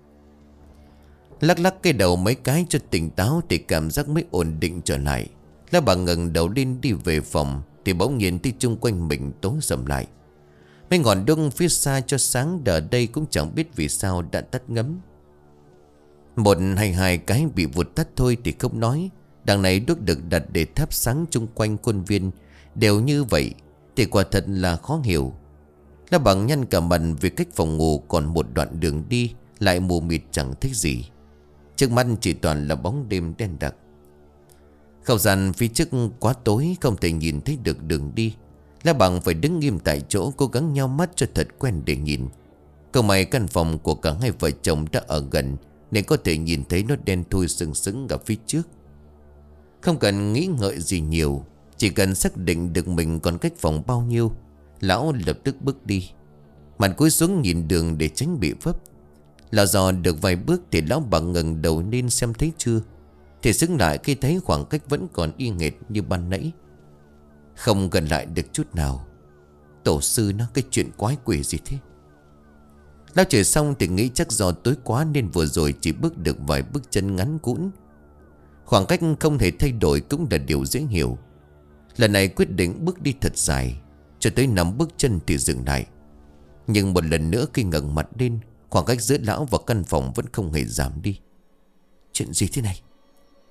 Lắc lắc cái đầu mấy cái cho tỉnh táo thì cảm giác mới ổn định trở lại. Lão bằng ngẩng đầu lên đi về phòng thì bỗng nhiên thấy chung quanh mình tối sầm lại. Mấy ngọn đuốc phía xa cho sáng ở đây cũng chẳng biết vì sao đã tắt ngấm. Một hay hai cái bị vụt tắt thôi thì không nói. Đằng này đuốc được đặt để thắp sáng chung quanh khuôn viên đều như vậy thì quả thật là khó hiểu. Lão bằng nhăn cả mặt vì cách phòng ngủ còn một đoạn đường đi, lại mù mịt chẳng thấy gì. Trước mắt chỉ toàn là bóng đêm đen đặc. Không gian phía trước quá tối, không thể nhìn thấy được đường đi. Lão bằng phải đứng nghiêm tại chỗ, cố gắng nhao mắt cho thật quen để nhìn. Câu may căn phòng của cả hai vợ chồng đã ở gần nên có thể nhìn thấy nó đen thui sừng sững ở phía trước. Không cần nghĩ ngợi gì nhiều, chỉ cần xác định được mình còn cách phòng bao nhiêu, lão lập tức bước đi. Mặt cúi xuống nhìn đường để tránh bị vấp. Lão dò được vài bước thì lão bằng ngẩng đầu lên xem thấy chưa, thì sững lại khi thấy khoảng cách vẫn còn y nghệt như ban nãy. Không gần lại được chút nào. Tổ sư nó, cái chuyện quái quỷ gì thế? Lão trời xong thì nghĩ chắc do tối quá nên vừa rồi chỉ bước được vài bước chân ngắn cũn. Khoảng cách không thể thay đổi cũng là điều dễ hiểu. Lần này quyết định bước đi thật dài, cho tới năm bước chân thì dừng lại. Nhưng một lần nữa khi ngẩng mặt lên, khoảng cách giữa lão và căn phòng vẫn không hề giảm đi. Chuyện gì thế này?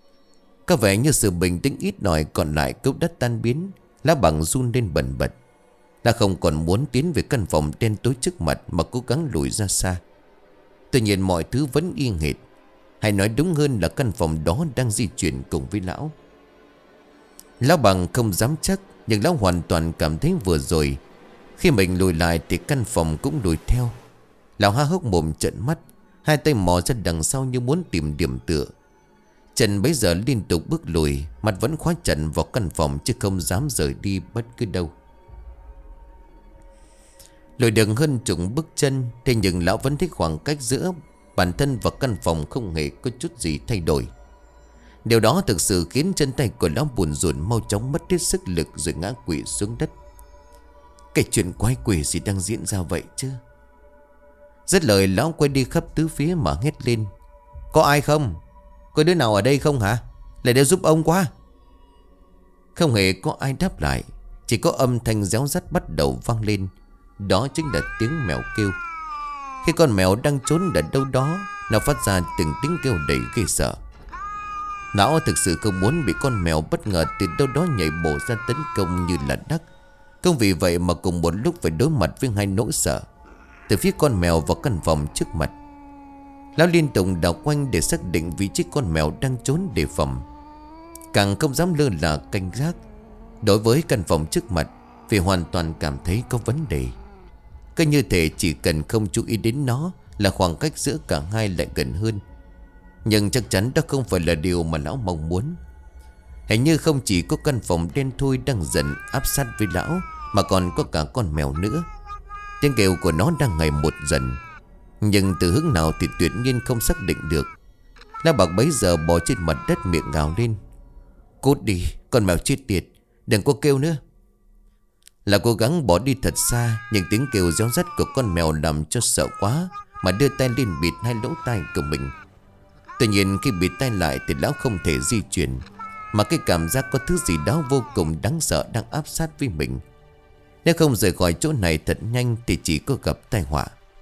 Có vẻ như sự bình tĩnh ít ỏi còn lại cũng đã tan biến. Lão Bằng run lên bần bật. Lão không còn muốn tiến về căn phòng đen tối trước mặt, mà cố gắng lùi ra xa. Tuy nhiên mọi thứ vẫn y hệt, hay nói đúng hơn là căn phòng đó đang di chuyển cùng với lão. Lão Bằng không dám chắc, nhưng lão hoàn toàn cảm thấy vừa rồi khi mình lùi lại thì căn phòng cũng lùi theo. Lão há hốc mồm trợn mắt, hai tay mò ra đằng sau như muốn tìm điểm tựa. Trần bấy giờ liên tục bước lùi, mặt vẫn khóa chặt vào căn phòng chứ không dám rời đi bất cứ đâu. Lùi đường hơn chục bước chân, thế nhưng lão vẫn thấy khoảng cách giữa bản thân và căn phòng không hề có chút gì thay đổi. Điều đó thực sự khiến chân tay của lão buồn rùn, mau chóng mất hết sức lực rồi ngã quỵ xuống đất. Cái chuyện quái quỷ gì đang diễn ra vậy chứ? Dứt lời lão quay đi khắp tứ phía mà hét lên: có ai không? Có đứa nào ở đây không hả? Lại đeo giúp ông quá. Không hề có ai đáp lại, chỉ có âm thanh réo rắt bắt đầu vang lên. Đó chính là tiếng mèo kêu. Khi con mèo đang trốn ở đâu đó, nó phát ra từng tiếng kêu đầy ghê sợ. Lão thực sự không muốn bị con mèo bất ngờ từ đâu đó nhảy bổ ra tấn công như là đắc. Không vì vậy mà cùng một lúc phải đối mặt với hai nỗi sợ từ phía con mèo và căn phòng trước mặt. Lão liên tục đảo quanh để xác định vị trí con mèo đang trốn đề phòng, càng không dám lơ là canh gác đối với căn phòng trước mặt, vì hoàn toàn cảm thấy có vấn đề. Cứ như thể chỉ cần không chú ý đến nó là khoảng cách giữa cả hai lại gần hơn. Nhưng chắc chắn đó không phải là điều mà lão mong muốn. Hình như không chỉ có căn phòng đen thui đang dần áp sát với lão, mà còn có cả con mèo nữa. Tiếng kêu của nó đang ngày một dần, nhưng từ hướng nào thì tuyệt nhiên không xác định được. Lão Bạc bấy giờ bò trên mặt đất miệng gào lên: cút đi, con mèo chết tiệt, đừng có kêu nữa. Là cố gắng bỏ đi thật xa, nhưng tiếng kêu réo rắt của con mèo làm cho sợ quá mà đưa tay lên bịt hai lỗ tai của mình. Tuy nhiên khi bịt tay lại thì lão không thể di chuyển, mà cái cảm giác có thứ gì đó vô cùng đáng sợ đang áp sát với mình. Nếu không rời khỏi chỗ này thật nhanh thì chỉ có gặp tai họa.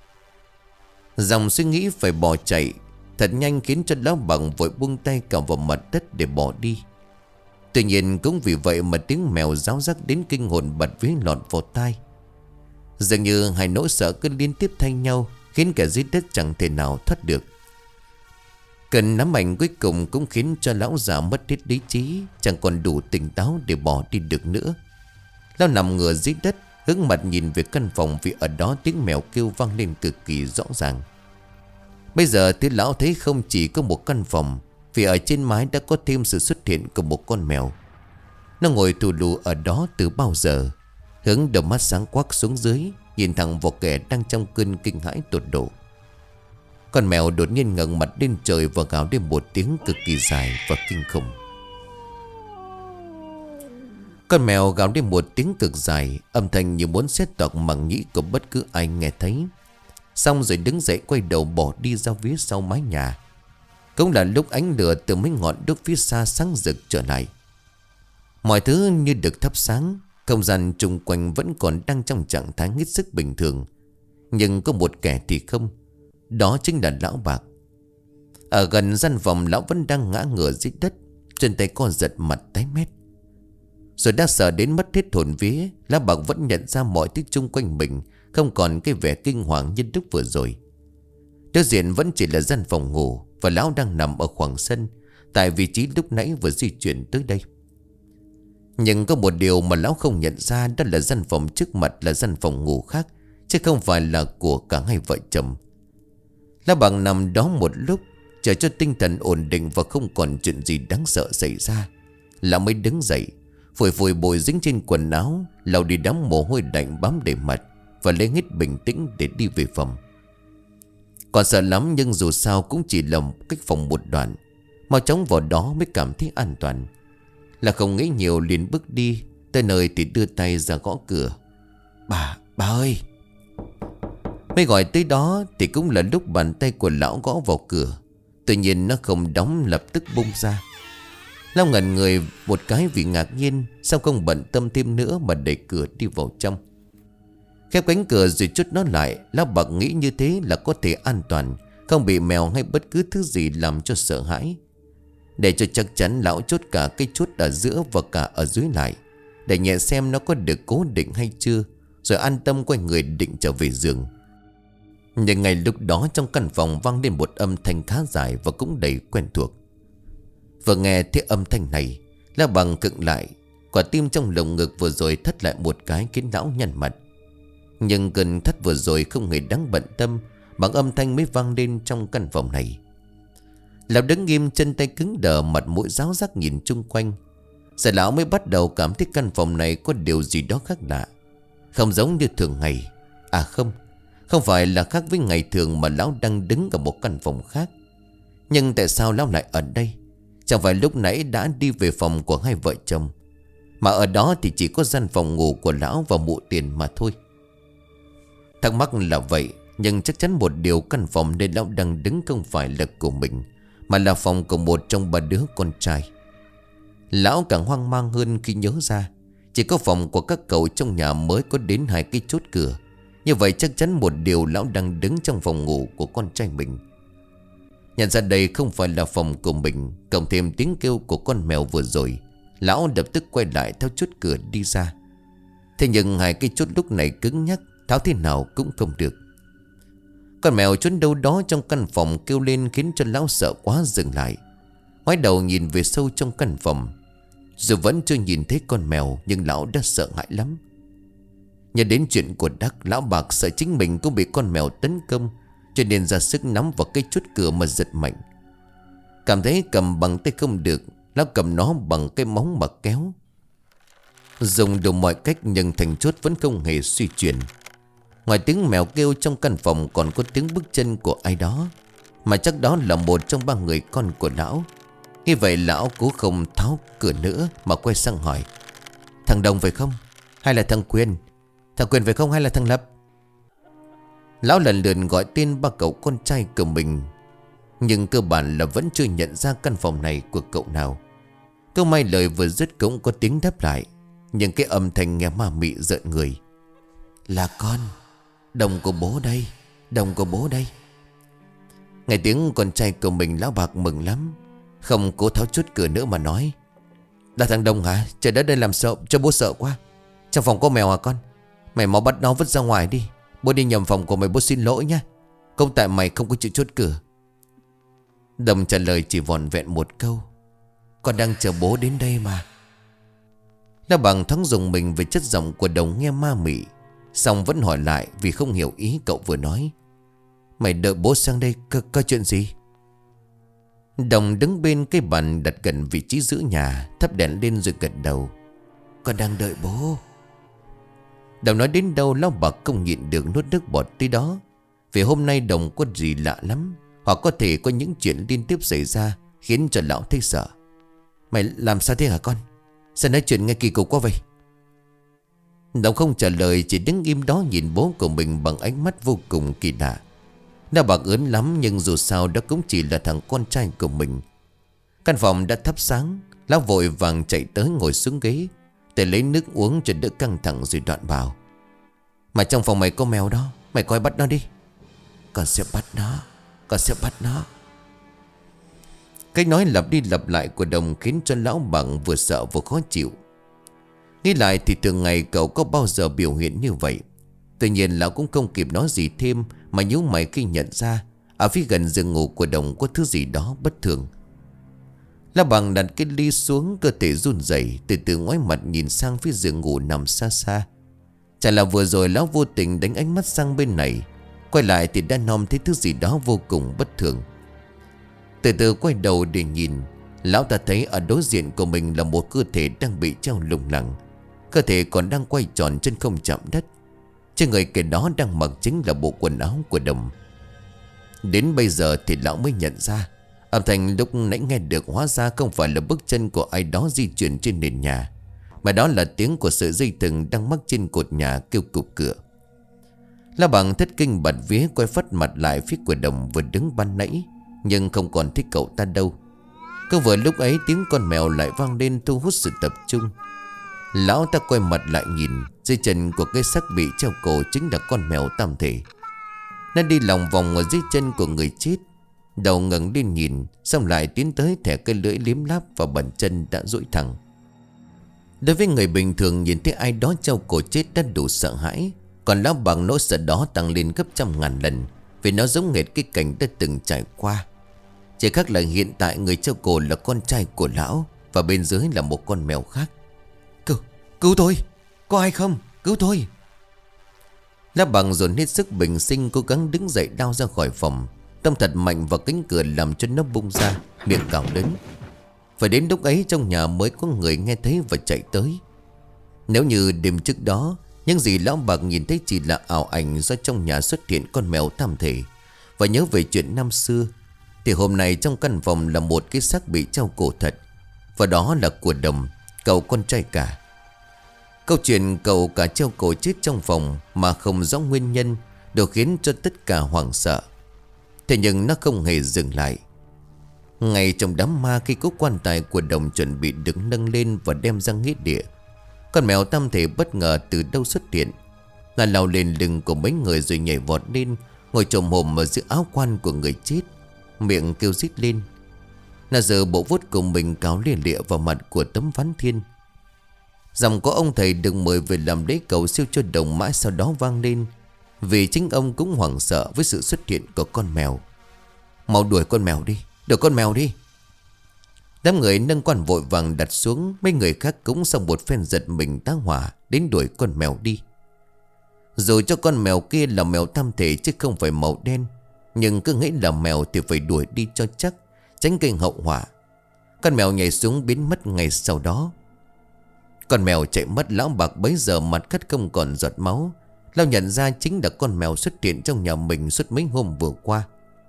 Dòng suy nghĩ phải bỏ chạy thật nhanh khiến cho lão Bằng vội buông tay cào vào mặt đất để bỏ đi. Tuy nhiên cũng vì vậy mà tiếng mèo ráo rắc đến kinh hồn bật vía lọt vào tai. Dường như hai nỗi sợ cứ liên tiếp thay nhau, khiến kẻ dưới đất chẳng thể nào thoát được. Cần nắm ảnh cuối cùng cũng khiến cho lão già mất hết lý trí, chẳng còn đủ tỉnh táo để bỏ đi được nữa. Lão nằm ngửa dưới đất, hướng mặt nhìn về căn phòng, vì ở đó tiếng mèo kêu vang lên cực kỳ rõ ràng. Bây giờ thì lão thấy không chỉ có một căn phòng, vì ở trên mái đã có thêm sự xuất hiện của một con mèo. Nó ngồi thù lù ở đó từ bao giờ, hướng đôi mắt sáng quắc xuống dưới, nhìn thẳng vào kẻ đang trong cơn kinh hãi tột độ. Con mèo đột nhiên ngẩng mặt lên trời và gào lên một tiếng cực kỳ dài và kinh khủng. Con mèo gào lên một tiếng cực dài, âm thanh như muốn xé toạc màng nhĩ của bất cứ ai nghe thấy. Xong rồi đứng dậy quay đầu bỏ đi ra phía sau mái nhà. Cũng là lúc ánh lửa từ mấy ngọn đuốc phía xa sáng rực trở lại. Mọi thứ như được thắp sáng. Không gian chung quanh vẫn còn đang trong trạng thái hết sức bình thường. Nhưng có một kẻ thì không. Đó chính là lão Bạc. Ở gần gian phòng, lão vẫn đang ngã ngửa dưới đất, trên tay co giật, mặt tái mét. Rồi đã sợ đến mất hết hồn vía, lão Bạc vẫn nhận ra mọi thứ chung quanh mình không còn cái vẻ kinh hoàng như lúc vừa rồi. Đối diện vẫn chỉ là gian phòng ngủ, và lão đang nằm ở khoảng sân, tại vị trí lúc nãy vừa di chuyển tới đây. Nhưng có một điều mà lão không nhận ra, đó là gian phòng trước mặt là gian phòng ngủ khác, chứ không phải là của cả hai vợ chồng. Lão Bạc nằm đó một lúc, chờ cho tinh thần ổn định và không còn chuyện gì đáng sợ xảy ra, lão mới đứng dậy, phủi phủi bụi dính trên quần áo, lau đi đám mồ hôi lạnh bám đầy mặt, và lấy hết bình tĩnh để đi về phòng. Còn sợ lắm, nhưng dù sao cũng chỉ là cách phòng một đoạn, mau chóng vào đó mới cảm thấy an toàn. Là không nghĩ nhiều liền bước đi. Tới nơi thì đưa tay ra gõ cửa. Bà, bà ơi. Mới gọi tới đó thì cũng là lúc bàn tay của lão gõ vào cửa. Tuy nhiên nó không đóng, lập tức bung ra. Lão ngẩn người một cái vì ngạc nhiên, sao không bận tâm thêm nữa mà đẩy cửa đi vào trong. Khép cánh cửa rồi chốt nó lại. Lão Bạc nghĩ như thế là có thể an toàn, không bị mèo hay bất cứ thứ gì làm cho sợ hãi. Để cho chắc chắn lão chốt cả cái chốt ở giữa và cả ở dưới lại, để nhẹ xem nó có được cố định hay chưa, rồi an tâm quay người định trở về giường. Nhưng ngay lúc đó trong căn phòng vang lên một âm thanh khá dài và cũng đầy quen thuộc. Vừa nghe thấy âm thanh này, Lão Bằng cựng lại. Quả tim trong lồng ngực vừa rồi thất lại một cái khiến lão nhăn mặt. Nhưng cơn thất vừa rồi không hề đáng bận tâm bằng âm thanh mới vang lên trong căn phòng này. Lão đứng nghiêm, chân tay cứng đờ, mặt mũi ráo rác nhìn chung quanh. Giờ lão mới bắt đầu cảm thấy căn phòng này có điều gì đó khác lạ, không giống như thường ngày. À không, không phải là khác với ngày thường mà lão đang đứng ở một căn phòng khác. Nhưng tại sao lão lại ở đây? Chẳng phải lúc nãy đã đi về phòng của hai vợ chồng, mà ở đó thì chỉ có gian phòng ngủ của lão và mụ Tiền mà thôi. Thắc mắc là vậy, nhưng chắc chắn một điều, căn phòng nơi lão đang đứng không phải là của mình, mà là phòng của một trong ba đứa con trai. Lão càng hoang mang hơn khi nhớ ra chỉ có phòng của các cậu trong nhà mới có đến hai cái chốt cửa. Như vậy chắc chắn một điều, lão đang đứng trong phòng ngủ của con trai mình. Nhận ra đây không phải là phòng của mình, cộng thêm tiếng kêu của con mèo vừa rồi, lão lập tức quay lại theo chốt cửa đi ra. Thế nhưng hai cái chốt lúc này cứng nhắc, tháo thế nào cũng không được. Con mèo trốn đâu đó trong căn phòng kêu lên khiến cho lão sợ quá dừng lại, ngoái đầu nhìn về sâu trong căn phòng. Dù vẫn chưa nhìn thấy con mèo, nhưng lão đã sợ hãi lắm. Nhớ đến chuyện của Đắc, lão Bạc sợ chính mình cũng bị con mèo tấn công, cho nên ra sức nắm vào cái chốt cửa mà giật mạnh. Cảm thấy cầm bằng tay không được, lão cầm nó bằng cái móng mà kéo. Dùng đủ mọi cách nhưng thành chốt vẫn không hề suy chuyển. Ngoài tiếng mèo kêu trong căn phòng còn có tiếng bước chân của ai đó, mà chắc đó là một trong ba người con của lão. Như vậy lão cố không tháo cửa nữa mà quay sang hỏi: "Thằng Đồng phải không? Hay là thằng Quyền? Thằng Quyền phải không hay là thằng Lập?" Lão lần lượt gọi tên ba cậu con trai của mình, nhưng cơ bản là vẫn chưa nhận ra căn phòng này của cậu nào. Câu may lời vừa dứt cũng có tiếng đáp lại, nhưng cái âm thanh nghe ma mị rợn người: "Là con, Đồng của bố đây, Đồng của bố đây." Nghe tiếng con trai của mình, lão Bạc mừng lắm, không cố tháo chốt cửa nữa mà nói: "Là thằng Đồng hả? Trời đất đây làm sợ cho bố sợ quá. Trong phòng có mèo à con? Mày mau bắt nó vứt ra ngoài đi. Bố đi nhầm phòng của mày, bố xin lỗi nha. Không tại mày không có chịu chốt cửa." Đồng trả lời chỉ vỏn vẹn một câu: "Con đang chờ bố đến đây mà." Lão Bằng thoáng dùng mình về chất giọng của Đồng nghe ma mị, xong vẫn hỏi lại vì không hiểu ý cậu vừa nói: "Mày đợi bố sang đây có, có chuyện gì?" Đồng đứng bên cái bàn đặt gần vị trí giữa nhà, thắp đèn lên rồi gật đầu: "Con đang đợi bố." Đồng nói đến đâu lão Bạc không nhịn được nuốt nước bọt tới đó. Vì hôm nay Đồng có gì lạ lắm, hoặc có thể có những chuyện liên tiếp xảy ra khiến cho lão thấy sợ. "Mày làm sao thế hả con? Sao nói chuyện nghe kỳ cục quá vậy?" Đồng không trả lời, chỉ đứng im đó nhìn bố của mình bằng ánh mắt vô cùng kỳ lạ. Lão Bạc ớn lắm, nhưng dù sao đó cũng chỉ là thằng con trai của mình. Căn phòng đã thắp sáng, lão vội vàng chạy tới ngồi xuống ghế để lấy nước uống cho đỡ căng thẳng, rồi đoạn bảo: "Mà trong phòng mày có mèo đó, mày coi bắt nó đi." "Con sẽ bắt nó, con sẽ bắt nó." Cách nói lặp đi lặp lại của Đồng khiến cho lão Bằng vừa sợ vừa khó chịu. Nghĩ lại thì thường ngày cậu có bao giờ biểu hiện như vậy. Tuy nhiên lão cũng không kịp nói gì thêm, mà nhíu mày khi nhận ra ở phía gần giường ngủ của Đồng có thứ gì đó bất thường. Lão Bằng đặt cái ly xuống, cơ thể run rẩy, từ từ ngoái mặt nhìn sang phía giường ngủ nằm xa xa. Chả là vừa rồi lão vô tình đánh ánh mắt sang bên này, quay lại thì đã nom thấy thứ gì đó vô cùng bất thường. Từ từ quay đầu để nhìn, lão ta thấy ở đối diện của mình là một cơ thể đang bị treo lủng lẳng. Cơ thể còn đang quay tròn chân không chạm đất. Trên người kẻ đó đang mặc chính là bộ quần áo của Đồng. Đến bây giờ thì lão mới nhận ra, âm thanh lúc nãy nghe được hóa ra không phải là bước chân của ai đó di chuyển trên nền nhà, mà đó là tiếng của sợi dây thừng đang mắc trên cột nhà kêu cục cửa. Lão Bằng thất kinh bật vía quay phắt mặt lại phía của Đồng vừa đứng ban nãy, nhưng không còn thấy cậu ta đâu. Cứ vừa lúc ấy tiếng con mèo lại vang lên thu hút sự tập trung. Lão ta quay mặt lại nhìn, dưới chân của cái xác bị treo cổ chính là con mèo tam thể. Nó đi lòng vòng ở dưới chân của người chết. Đầu ngẩng lên nhìn, xong lại tiến tới thẻ cái lưỡi liếm láp và bàn chân đã duỗi thẳng. Đối với người bình thường nhìn thấy ai đó treo cổ chết đã đủ sợ hãi, còn lão bằng nỗi sợ đó tăng lên gấp trăm ngàn lần, vì nó giống hệt cái cảnh đã từng trải qua. Chỉ khác là hiện tại người treo cổ là con trai của lão, và bên dưới là một con mèo khác. Cứu, cứu tôi, có ai không, cứu tôi. Lão bằng dồn hết sức bình sinh cố gắng đứng dậy lao ra khỏi phòng, tông thật mạnh vào cánh cửa làm cho nó bung ra, miệng cào đớn. Phải đến lúc ấy trong nhà mới có người nghe thấy và chạy tới. Nếu như đêm trước đó những gì lão bạc nhìn thấy chỉ là ảo ảnh do trong nhà xuất hiện con mèo tham thể và nhớ về chuyện năm xưa, thì hôm nay trong căn phòng là một cái xác bị treo cổ thật. Và đó là của Đồng, cậu con trai cả. Câu chuyện cậu cả treo cổ chết trong phòng mà không rõ nguyên nhân đều khiến cho tất cả hoảng sợ. Thế nhưng nó không hề dừng lại. Ngay trong đám ma, khi cố quan tài của Đồng chuẩn bị được nâng lên và đem ra nghĩa địa, con mèo tam thể bất ngờ từ đâu xuất hiện. Nó lao lên lưng của mấy người rồi nhảy vọt lên, ngồi chồm hổm ở giữa áo quan của người chết, miệng kêu rít lên. Nó giơ bộ vuốt của mình cào lia lịa vào mặt của Tấm Ván Thiên. Dòng có ông thầy được mời về làm lễ cầu siêu cho Đồng mãi sau đó vang lên, vì chính ông cũng hoảng sợ với sự xuất hiện của con mèo. Mau đuổi con mèo đi, đuổi con mèo đi. Đám người nâng quan vội vàng đặt xuống. Mấy người khác cũng sau một phen giật mình tá hỏa đến đuổi con mèo đi. Dù cho con mèo kia là mèo tam thể chứ không phải màu đen, nhưng cứ nghĩ là mèo thì phải đuổi đi cho chắc, tránh gây hậu họa. Con mèo nhảy xuống biến mất ngay sau đó. Con mèo chạy mất, lão bạc bấy giờ mặt cắt không còn giọt máu. Lão nhận ra chính là con mèo xuất hiện trong nhà mình suốt mấy hôm vừa qua.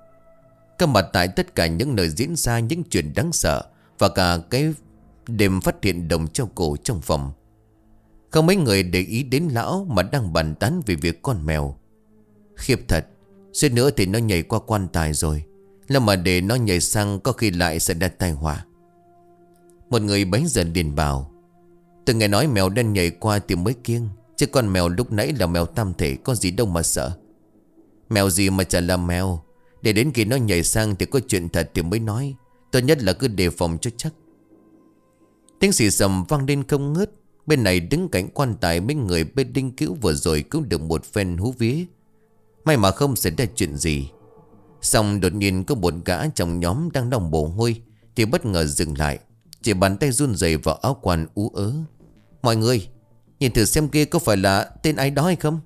Có mặt tại tất cả những nơi diễn ra những chuyện đáng sợ, và cả cái đêm phát hiện Đồng treo cổ trong phòng. Không mấy người để ý đến lão mà đang bàn tán về việc con mèo. Khiếp thật, suýt nữa thì nó nhảy qua quan tài rồi. Là mà để nó nhảy sang có khi lại sẽ đặt tai họa. Một người bấy giờ điền bảo: Tôi nghe nói mèo đen nhảy qua thì mới kiêng, chứ con mèo lúc nãy là mèo tam thể, có gì đâu mà sợ. Mèo gì mà chả là mèo. Để đến khi nó nhảy sang thì có chuyện thật thì mới nói. Tốt nhất là cứ đề phòng cho chắc. Tiếng xì xầm vang lên không ngớt. Bên này đứng cạnh quan tài, mấy người bên Đinh Cữu vừa rồi cũng được một phen hú vía. May mà không xảy ra chuyện gì. Xong đột nhiên có một gã trong nhóm đang đong mồ hôi thì bất ngờ dừng lại, chỉ bàn tay run rẩy vào áo quan ú ớ: Mọi người nhìn thử xem kia có phải là tên ai đó hay không.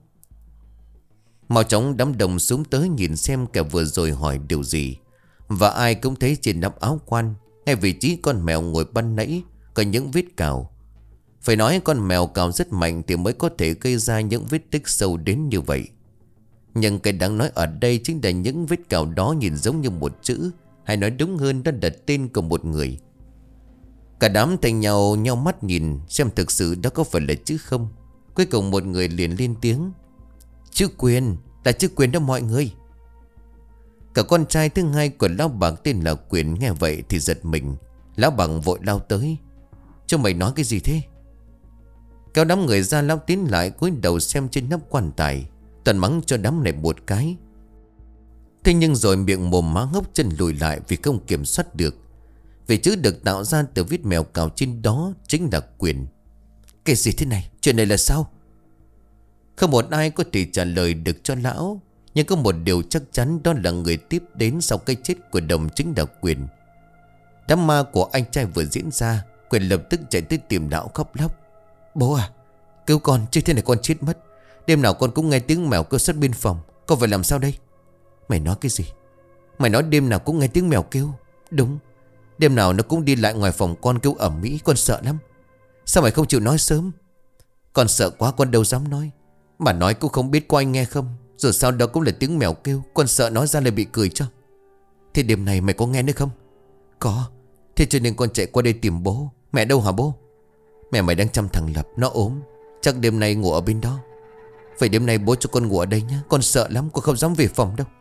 Mau chóng đám đồng xuống tới nhìn xem kẻ vừa rồi hỏi điều gì. Và ai cũng thấy trên nắp áo quan, ngay vị trí con mèo ngồi ban nãy, có những vết cào. Phải nói con mèo cào rất mạnh thì mới có thể gây ra những vết tích sâu đến như vậy. Nhưng cái đáng nói ở đây chính là những vết cào đó nhìn giống như một chữ, hay nói đúng hơn đó là tên của một người. Cả đám thay nhau nhau mắt nhìn xem thực sự đó có phải là chữ không. Cuối cùng một người liền lên tiếng: Chữ Quyền, là chữ Quyền đó mọi người. Cả con trai thứ hai của lão bạc tên là Quyền nghe vậy thì giật mình. Lão bạc vội lao tới: Cho mày nói cái gì thế? Kéo đám người ra, lão tiến lại cúi đầu xem trên nắp quan tài, toàn mắng cho đám này một cái. Thế nhưng rồi miệng mồm má ngốc chân lùi lại vì không kiểm soát được. Vì chữ được tạo ra từ vết mèo cào trên đó chính là Quyền. Cái gì thế này? Chuyện này là sao? Không một ai có thể trả lời được cho lão. Nhưng có một điều chắc chắn, đó là người tiếp đến sau cái chết của Đồng chính là Quyền. Đám ma của anh trai vừa diễn ra, Quyền lập tức chạy tới tìm lão khóc lóc: Bố à, cứu con, chứ thế này con chết mất. Đêm nào con cũng nghe tiếng mèo kêu sát bên phòng. Con phải làm sao đây? Mày nói cái gì? Mày nói đêm nào cũng nghe tiếng mèo kêu? Đúng, đêm nào nó cũng đi lại ngoài phòng con kêu ầm ĩ, con sợ lắm. Sao mày không chịu nói sớm? Con sợ quá, con đâu dám nói. Mà nói cũng không biết có anh nghe không. Rồi sau đó cũng là tiếng mèo kêu, con sợ nói ra lại bị cười cho. Thế đêm này mày có nghe nữa không? Có. Thế cho nên con chạy qua đây tìm bố. Mẹ đâu hả bố? Mẹ mày đang chăm thằng Lập, nó ốm, chắc đêm nay ngủ ở bên đó. Vậy đêm nay bố cho con ngủ ở đây nhé. Con sợ lắm, con không dám về phòng đâu.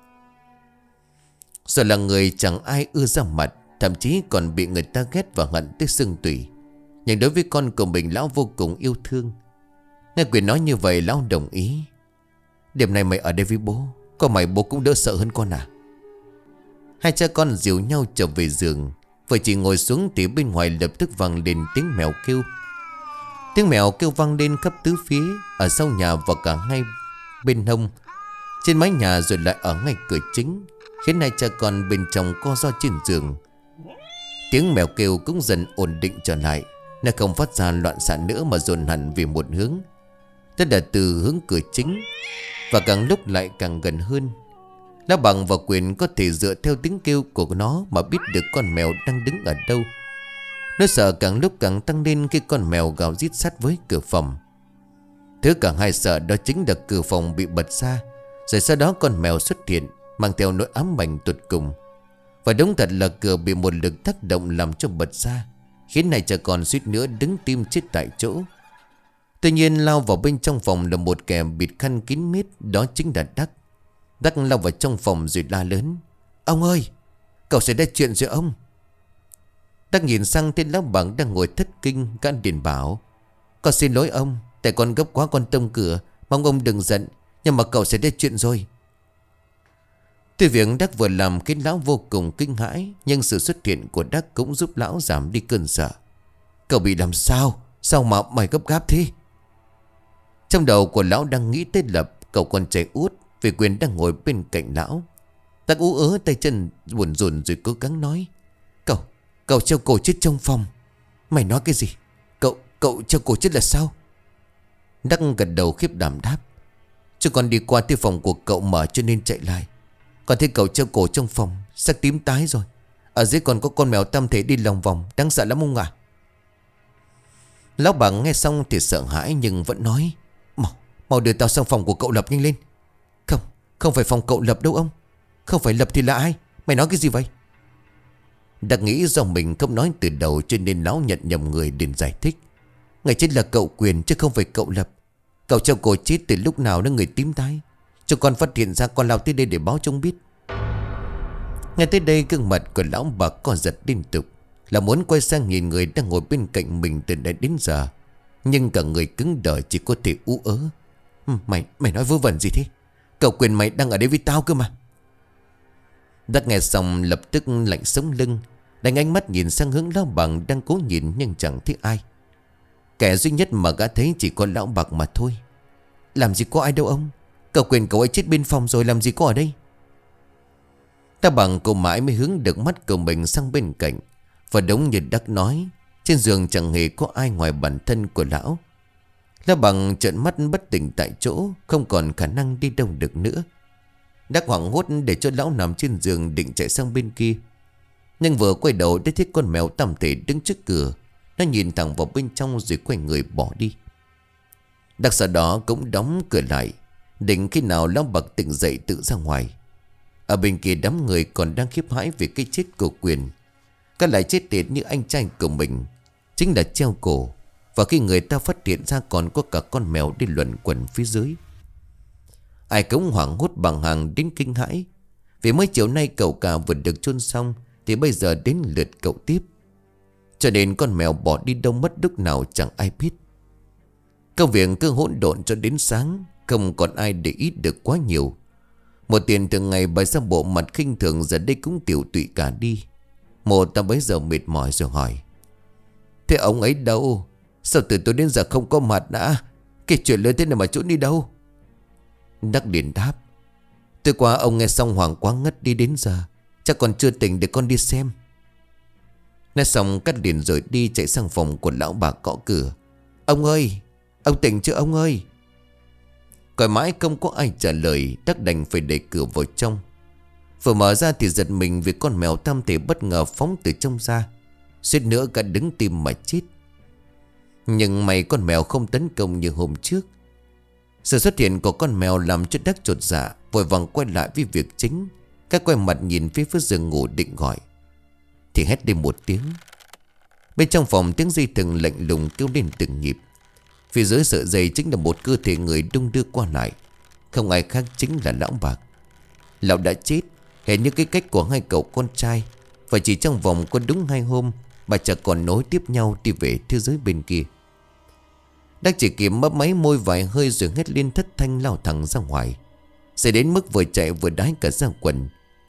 Rồi là người chẳng ai ưa ra mặt, thậm chí còn bị người ta ghét và hận tới xương tủy. Nhưng đối với con của mình, lão vô cùng yêu thương. Nghe Quyền nói như vậy, lão đồng ý: Đêm nay mày ở đây với bố, có mày bố cũng đỡ sợ hơn con à. Hai cha con dìu nhau trở về giường. Vừa chỉ ngồi xuống thì bên ngoài lập tức vang lên tiếng mèo kêu. Tiếng mèo kêu vang lên khắp tứ phía, ở sau nhà và cả ngay bên hông, trên mái nhà, rồi lại ở ngay cửa chính, khiến hai cha con bên trong co ro trên giường. Tiếng mèo kêu cũng dần ổn định trở lại. Nó không phát ra loạn xạ nữa mà dồn hẳn về một hướng, tức là từ hướng cửa chính, và càng lúc lại càng gần hơn. Lão Bằng và Quyền có thể dựa theo tiếng kêu của nó mà biết được con mèo đang đứng ở đâu. Nó sợ càng lúc càng tăng lên khi con mèo gào rít sát với cửa phòng. Thứ cả hai sợ đó chính là cửa phòng bị bật ra, rồi sau đó con mèo xuất hiện mang theo nỗi ám ảnh tột cùng. Và đúng thật là cửa bị một lực tác động làm cho bật ra, khiến này cha con suýt nữa đứng tim chết tại chỗ. Tuy nhiên lao vào bên trong phòng là một kẻ bịt khăn kín mít, đó chính là Đắc. Đắc lao vào trong phòng rồi la lớn: "Ông ơi, cậu xảy ra chuyện rồi ông." Đắc nhìn sang tên lão Bằng đang ngồi thất kinh, gã liền bảo: "Con xin lỗi ông, tại con gấp quá con tông cửa, mong ông đừng giận, nhưng mà cậu xảy ra chuyện rồi." Tuy việc Đắc vừa làm khiến lão vô cùng kinh hãi, nhưng sự xuất hiện của Đắc cũng giúp lão giảm đi cơn sợ. "Cậu bị làm sao? Sao mà mày gấp gáp thế?" Trong đầu của lão đang nghĩ tới Lập, cậu con trai út, vì Quyền đang ngồi bên cạnh lão. Đắc ú ớ tay chân buồn rùn rồi cố gắng nói: Cậu, cậu treo cổ chết trong phòng." "Mày nói cái gì? Cậu, cậu treo cổ chết là sao?" Đắc gật đầu khiếp đảm đáp: "Chứ con đi qua tới phòng của cậu mở cho nên chạy lại. Còn thấy cậu treo cổ trong phòng, sắc tím tái rồi. Ở dưới còn có con mèo tam thể đi lòng vòng, đáng sợ lắm ông ạ." Lão Bằng nghe xong thì sợ hãi nhưng vẫn nói: Mau, mau đưa tao sang phòng của cậu Lập nhanh lên." "Không, không phải phòng cậu Lập đâu ông. Không phải Lập thì là ai? Mày nói cái gì vậy?" Đã nghĩ do mình không nói từ đầu cho nên lão nhận nhầm người để giải thích: "Ngày chết là cậu Quyền chứ không phải cậu Lập. Cậu treo cổ chết từ lúc nào nó người tím tái. Cho con phát hiện ra con lao tới đây để báo cho ông biết." Ngay tới đây gương mặt của lão bà co giật liên tục, là muốn quay sang nhìn người đang ngồi bên cạnh mình từ nãy đến giờ. Nhưng cả người cứng đờ chỉ có thể ú ớ: Mày, mày nói vớ vẩn gì thế? Cậu Quyền mày đang ở đây với tao cơ mà." Đắc nghe xong lập tức lạnh sống lưng, đánh ánh mắt nhìn sang hướng lão Bằng đang cố nhìn nhưng chẳng thấy ai. Kẻ duy nhất mà gã thấy chỉ có lão Bạc mà thôi. "Làm gì có ai đâu ông. Cậu Quyền cậu ấy chết bên phòng rồi, làm gì có ở đây." Ta Bằng cậu mãi mới hướng được mắt của mình sang bên cạnh. Và đúng như Đắc nói, trên giường chẳng hề có ai ngoài bản thân của lão. Lão Bằng trợn mắt bất tỉnh tại chỗ, không còn khả năng đi đâu được nữa. Đắc hoảng hốt để cho lão nằm trên giường định chạy sang bên kia. Nhưng vừa quay đầu đã thấy con mèo tăm thể đứng trước cửa. Nó nhìn thẳng vào bên trong rồi quay người bỏ đi. Đắc sau đó cũng đóng cửa lại, định khi nào lão Bạc tỉnh dậy tự ra ngoài. Ở bên kia đám người còn đang khiếp hãi về cái chết của Quyền. Các lại chết tiệt như anh trai của mình, chính là treo cổ. Và khi người ta phát hiện ra còn có cả con mèo đi luẩn quẩn phía dưới, ai cũng hoảng hốt bằng hàng đến kinh hãi. Vì mới chiều nay cậu cả vừa được chôn xong, thì bây giờ đến lượt cậu tiếp. Cho nên con mèo bỏ đi đâu mất lúc nào chẳng ai biết. Công việc cứ hỗn độn cho đến sáng, không còn ai để ý được quá nhiều. Một Tiền thường ngày bày ra bộ mặt khinh thường giờ đây cũng tiểu tụy cả đi. Một ta bấy giờ mệt mỏi rồi hỏi: "Thế ông ấy đâu? Sao từ tối đến giờ không có mặt đã? Cái chuyện lớn thế này mà trốn đi đâu?" Đắc liền đáp: "Tối qua ông nghe xong hoảng quá ngất đi đến giờ, chắc còn chưa tỉnh để con đi xem." Nói xong cắt liền rồi đi chạy sang phòng của lão bà gõ cửa: "Ông ơi, ông tỉnh chưa ông ơi?" Gọi mãi không có ai trả lời, Đắc đành phải đẩy cửa vào trong. Vừa mở ra thì giật mình vì con mèo tam thể bất ngờ phóng từ trong ra, suýt nữa cả đứng tim mà chết. Nhưng may con mèo không tấn công như hôm trước. Sự xuất hiện của con mèo làm cho Đắc chột dạ, vội vàng quay lại với việc chính. Cái quay mặt nhìn phía phía giường ngủ định gọi, thì hét lên một tiếng. Bên trong phòng tiếng dây thừng lạnh lùng kêu lên từng nhịp. Phía dưới sợi dây chính là một cơ thể người đung đưa qua lại. Không ai khác chính là lão Bạc. Lão đã chết, hệt như cái cách của hai cậu con trai. Và chỉ trong vòng có đúng hai hôm, bà chả còn nối tiếp nhau đi về thế giới bên kia. Đắc chỉ kịp mấp máy môi vài hơi rồi hét lên thất thanh lao thẳng ra ngoài. Sẽ đến mức vừa chạy vừa đái cả ra quần.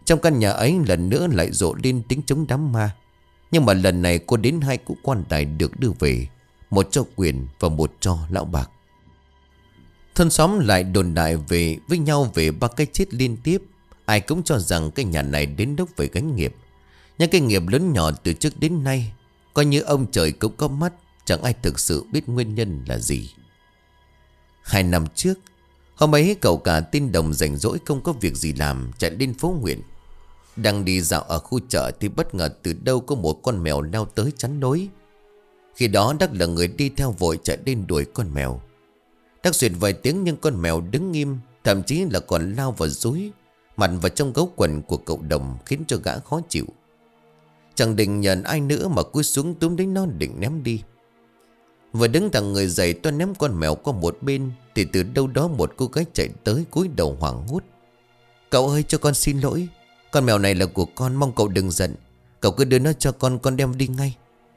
Trong căn nhà ấy lần nữa lại rộ lên tiếng chống đám ma. Nhưng mà lần này cô đến hai cụ quan tài được đưa về, một cho Quyền và một cho lão Bạc. Thôn xóm lại đồn đại về với nhau về ba cái chết liên tiếp. Ai cũng cho rằng cái nhà này đến lúc phải gánh nghiệp. Những cái nghiệp lớn nhỏ từ trước đến nay, coi như ông trời cũng có mắt, chẳng ai thực sự biết nguyên nhân là gì. Hai năm trước, hôm ấy cậu cả tin Đồng rảnh rỗi không có việc gì làm, chạy lên phố Nguyễn. Đang đi dạo ở khu chợ thì bất ngờ từ đâu có một con mèo leo tới chắn lối. Khi đó Đắc là người đi theo vội chạy lên đuổi con mèo. Đắc duyệt vài tiếng nhưng con mèo đứng im, thậm chí là còn lao vào dúi mặt vào trong gấu quần của cậu Đồng, khiến cho gã khó chịu. Chẳng định nhận ai nữa mà cúi xuống túm đến nó định ném đi. Vừa đứng thẳng người dậy toan ném con mèo qua một bên thì từ đâu đó một cô gái chạy tới cúi đầu hoảng hốt. Cậu ơi, cho con xin lỗi, con mèo này là của con, mong cậu đừng giận. Cậu cứ đưa nó cho con, con đem đi ngay.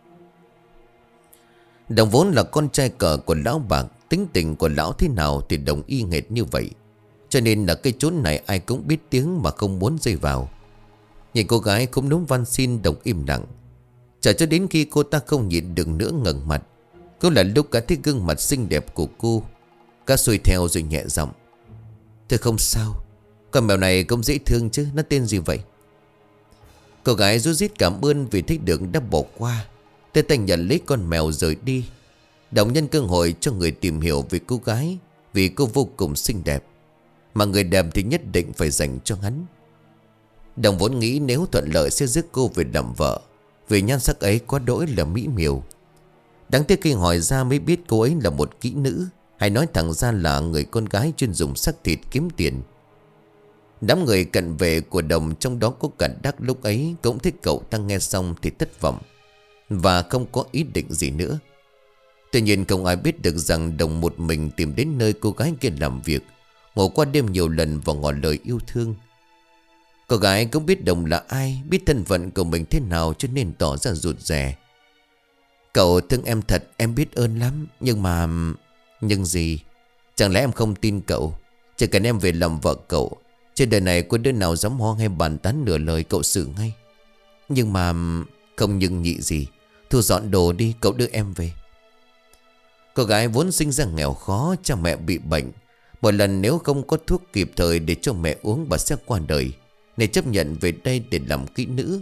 Đồng vốn là con trai cờ của lão Bạc, tính tình của lão thế nào thì Đồng y nghệt như vậy. Cho nên là cái chốn này ai cũng biết tiếng mà không muốn dây vào. Nhìn cô gái cũng núm van xin, Đồng im lặng. Chờ cho đến khi cô ta không nhịn được nữa ngẩng mặt, cũng là lúc cả thấy gương mặt xinh đẹp của cô. Cả xuôi theo rồi nhẹ giọng: "Thôi không sao, con mèo này cũng dễ thương chứ, nó tên gì vậy?" Cô gái rút rít cảm ơn vì thích được đã bỏ qua, tay tay nhận lấy con mèo rời đi. Đồng nhân cơ hội cho người tìm hiểu về cô gái, vì cô vô cùng xinh đẹp, mà người đẹp thì nhất định phải dành cho hắn. Đồng vốn nghĩ nếu thuận lợi sẽ rước cô về làm vợ, vì nhan sắc ấy quá đỗi là mỹ miều. Đáng tiếc khi hỏi ra mới biết cô ấy là một kỹ nữ, hay nói thẳng ra là người con gái chuyên dùng xác thịt kiếm tiền. Đám người cận vệ của Đồng, trong đó có cả Đắc, lúc ấy cũng thích cậu ta, nghe xong thì thất vọng và không có ý định gì nữa. Tuy nhiên không ai biết được rằng Đồng một mình tìm đến nơi cô gái kia làm việc, ngủ qua đêm nhiều lần và ngỏ lời yêu thương. Cô gái cũng biết Đồng là ai, biết thân phận của mình thế nào, cho nên tỏ ra rụt rè. "Cậu thương em thật, em biết ơn lắm. Nhưng mà... Nhưng gì? Chẳng lẽ em không tin cậu? Chỉ cần em về làm vợ cậu, trên đời này có đứa nào dám ho hay bàn tán nửa lời cậu xử ngay. Nhưng mà... Không nhưng nhị gì. Thu dọn đồ đi, cậu đưa em về." Cô gái vốn sinh ra nghèo khó, cha mẹ bị bệnh. Một lần nếu không có thuốc kịp thời để cho mẹ uống, bà sẽ qua đời, nên chấp nhận về đây để làm kỹ nữ.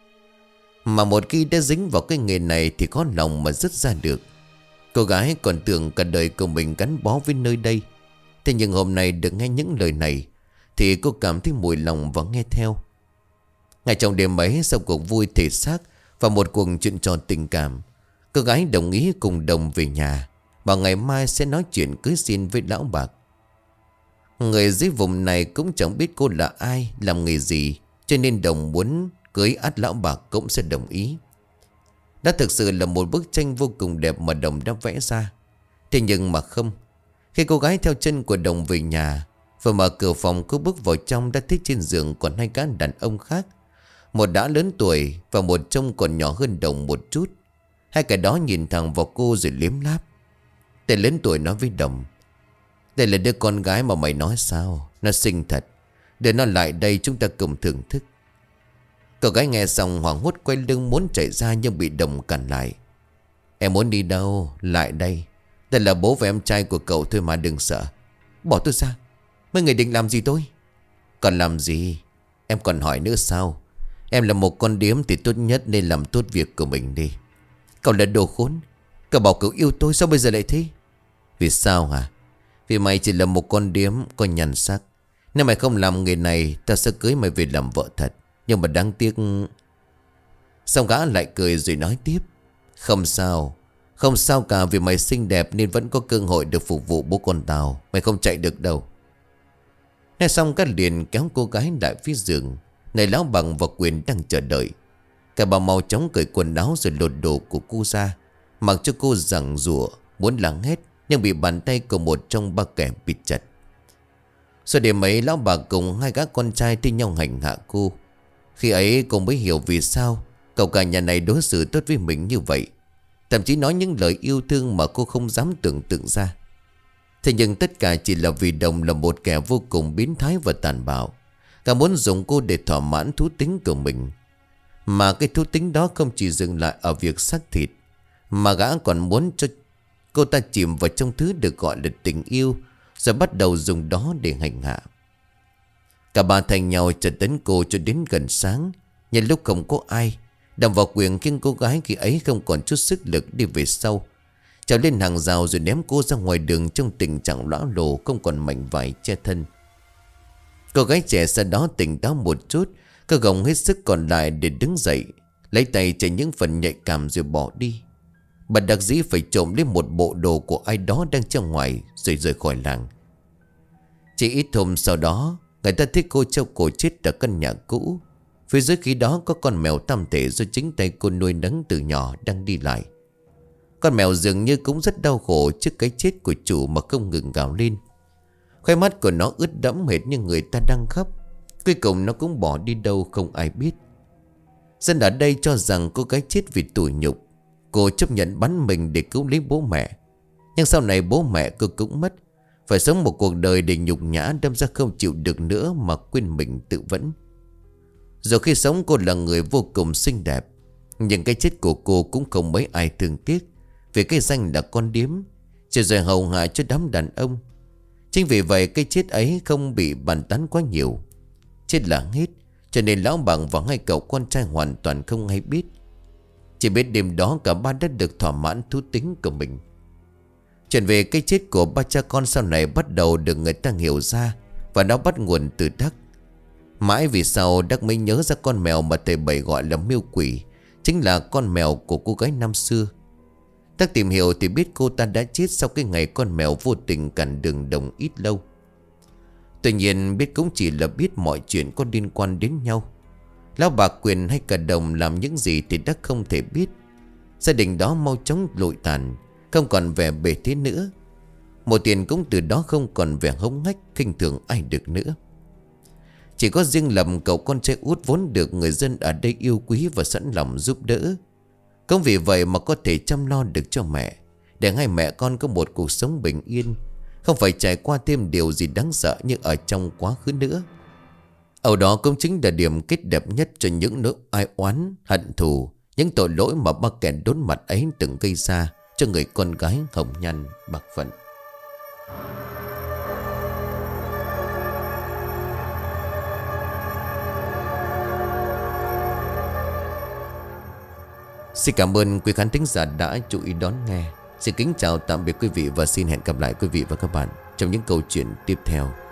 Mà một khi đã dính vào cái nghề này thì khó lòng mà dứt ra được. Cô gái còn tưởng cả đời của mình gắn bó với nơi đây. Thế nhưng hôm nay được nghe những lời này thì cô cảm thấy mùi lòng và nghe theo. Ngay trong đêm ấy, sau cuộc vui thể xác và một cuộc chuyện trò tình cảm, cô gái đồng ý cùng Đồng về nhà, bảo ngày mai sẽ nói chuyện cưới xin với lão Bạc. Người dưới vùng này cũng chẳng biết cô là ai, làm nghề gì, cho nên Đồng muốn cưới ắt lão Bạc cũng sẽ đồng ý. Đó thực sự là một bức tranh vô cùng đẹp mà Đồng đã vẽ ra. Thế nhưng mà không. Khi cô gái theo chân của Đồng về nhà, vừa mở cửa phòng, cô bước vào trong đã thấy trên giường còn hai gã đàn ông khác. Một đã lớn tuổi và một trông còn nhỏ hơn Đồng một chút. Hai cái đó nhìn thẳng vào cô rồi liếm láp. Tên lớn tuổi nói với Đồng: "Đây là đứa con gái mà mày nói sao? Nó xinh thật. Để nó lại đây, chúng ta cùng thưởng thức." Cậu gái nghe xong hoảng hốt quay lưng muốn chạy ra, nhưng bị Đồng cản lại. "Em muốn đi đâu? Lại đây. Đây là bố và em trai của cậu thôi mà, đừng sợ." "Bỏ tôi ra. Mấy người định làm gì tôi?" "Còn làm gì? Em còn hỏi nữa sao? Em là một con điếm thì tốt nhất nên làm tốt việc của mình đi." "Cậu là đồ khốn. Cậu bảo cậu yêu tôi, sao bây giờ lại thế?" "Vì sao hả? Vì mày chỉ là một con điếm có nhan sắc. Nếu mày không làm nghề này, ta sẽ cưới mày về làm vợ thật. Nhưng mà đáng tiếc..." Xong gã lại cười rồi nói tiếp: "Không sao. Không sao cả, vì mày xinh đẹp nên vẫn có cơ hội được phục vụ bố con tao. Mày không chạy được đâu." Nghe xong các liền kéo cô gái lại phía giường. Này lão Bằng và Quyền đang chờ đợi. Cả bà mau chóng cởi quần áo rồi lột đồ của cô ra, mặc cho cô giằng giụa muốn lắng hết, nhưng bị bàn tay của một trong ba kẻ bịt chặt. Sau đêm ấy, lão bà cùng hai gã con trai thi nhau hành hạ cô. Khi ấy cô mới hiểu vì sao cậu cả nhà này đối xử tốt với mình như vậy, thậm chí nói những lời yêu thương mà cô không dám tưởng tượng ra. Thế nhưng tất cả chỉ là vì Đồng là một kẻ vô cùng biến thái và tàn bạo. Gã muốn dùng cô để thỏa mãn thú tính của mình. Mà cái thú tính đó không chỉ dừng lại ở việc xác thịt, mà gã còn muốn cho cô ta chìm vào trong thứ được gọi là tình yêu, rồi bắt đầu dùng đó để hành hạ. Cả ba thành nhau chợt tấn cô cho đến gần sáng. Nhân lúc không có ai, đâm vào quyền khiến cô gái khi ấy không còn chút sức lực đi về sau, trèo lên hàng rào rồi ném cô ra ngoài đường trong tình trạng lõa lồ, không còn mảnh vải che thân. Cô gái trẻ sau đó tỉnh táo một chút, cô gồng hết sức còn lại để đứng dậy, lấy tay chảy những phần nhạy cảm rồi bỏ đi. Bà đặc dĩ phải trộm lấy một bộ đồ của ai đó đang trong ngoài rồi rời khỏi làng. Chỉ ít hôm sau đó, người ta thấy cô treo cổ chết ở căn nhà cũ. Phía dưới khi đó có con mèo tam thể do chính tay cô nuôi nấng từ nhỏ đang đi lại. Con mèo dường như cũng rất đau khổ trước cái chết của chủ mà không ngừng gào lên. Khoai mắt của nó ướt đẫm hệt như người ta đang khóc. Cuối cùng nó cũng bỏ đi đâu không ai biết. Dân ở đây cho rằng cô gái chết vì tủi nhục. Cô chấp nhận bắn mình để cứu lấy bố mẹ. Nhưng sau này bố mẹ cô cũng mất. Phải sống một cuộc đời để nhục nhã, đâm ra không chịu được nữa mà quên mình tự vẫn. Dù khi sống cô là người vô cùng xinh đẹp, nhưng cái chết của cô cũng không mấy ai thương tiếc. Vì cái danh là con điếm, chỉ rồi hầu hạ cho đám đàn ông. Chính vì vậy cái chết ấy không bị bàn tán quá nhiều. Chết là hết, cho nên lão bằng và hai cậu con trai hoàn toàn không hay biết. Chỉ biết đêm đó cả ba đã được thỏa mãn thú tính của mình. Chuyện về cái chết của ba cha con sau này bắt đầu được người ta hiểu ra, và nó bắt nguồn từ Đắc. Mãi vì sau Đắc mới nhớ ra con mèo mà thầy Bảy gọi là miêu quỷ chính là con mèo của cô gái năm xưa. Đắc tìm hiểu thì biết cô ta đã chết sau cái ngày con mèo vô tình cản đường đồng ít lâu. Tuy nhiên biết cũng chỉ là biết mọi chuyện có liên quan đến nhau. Lão bà Quyền hay cả Đồng làm những gì thì Đắc không thể biết. Gia đình đó mau chóng lụi tàn, không còn vẻ bề thế nữa. Một tiền cũng từ đó không còn vẻ hống hách khinh thường ai được nữa. Chỉ có riêng Lâm, cậu con trai út vốn được người dân ở đây yêu quý và sẵn lòng giúp đỡ. Không vì vậy mà có thể chăm lo được cho mẹ, để hai mẹ con có một cuộc sống bình yên, không phải trải qua thêm điều gì đáng sợ như ở trong quá khứ nữa. Ở đó cũng chính là điểm kết đẹp nhất cho những nỗi ai oán, hận thù, những tội lỗi mà ba kẻ đốn mặt ấy từng gây ra cho người con gái hồng nhan bạc phận. Xin cảm ơn quý khán thính giả đã chú ý đón nghe. Xin kính chào tạm biệt quý vị và xin hẹn gặp lại quý vị và các bạn trong những câu chuyện tiếp theo.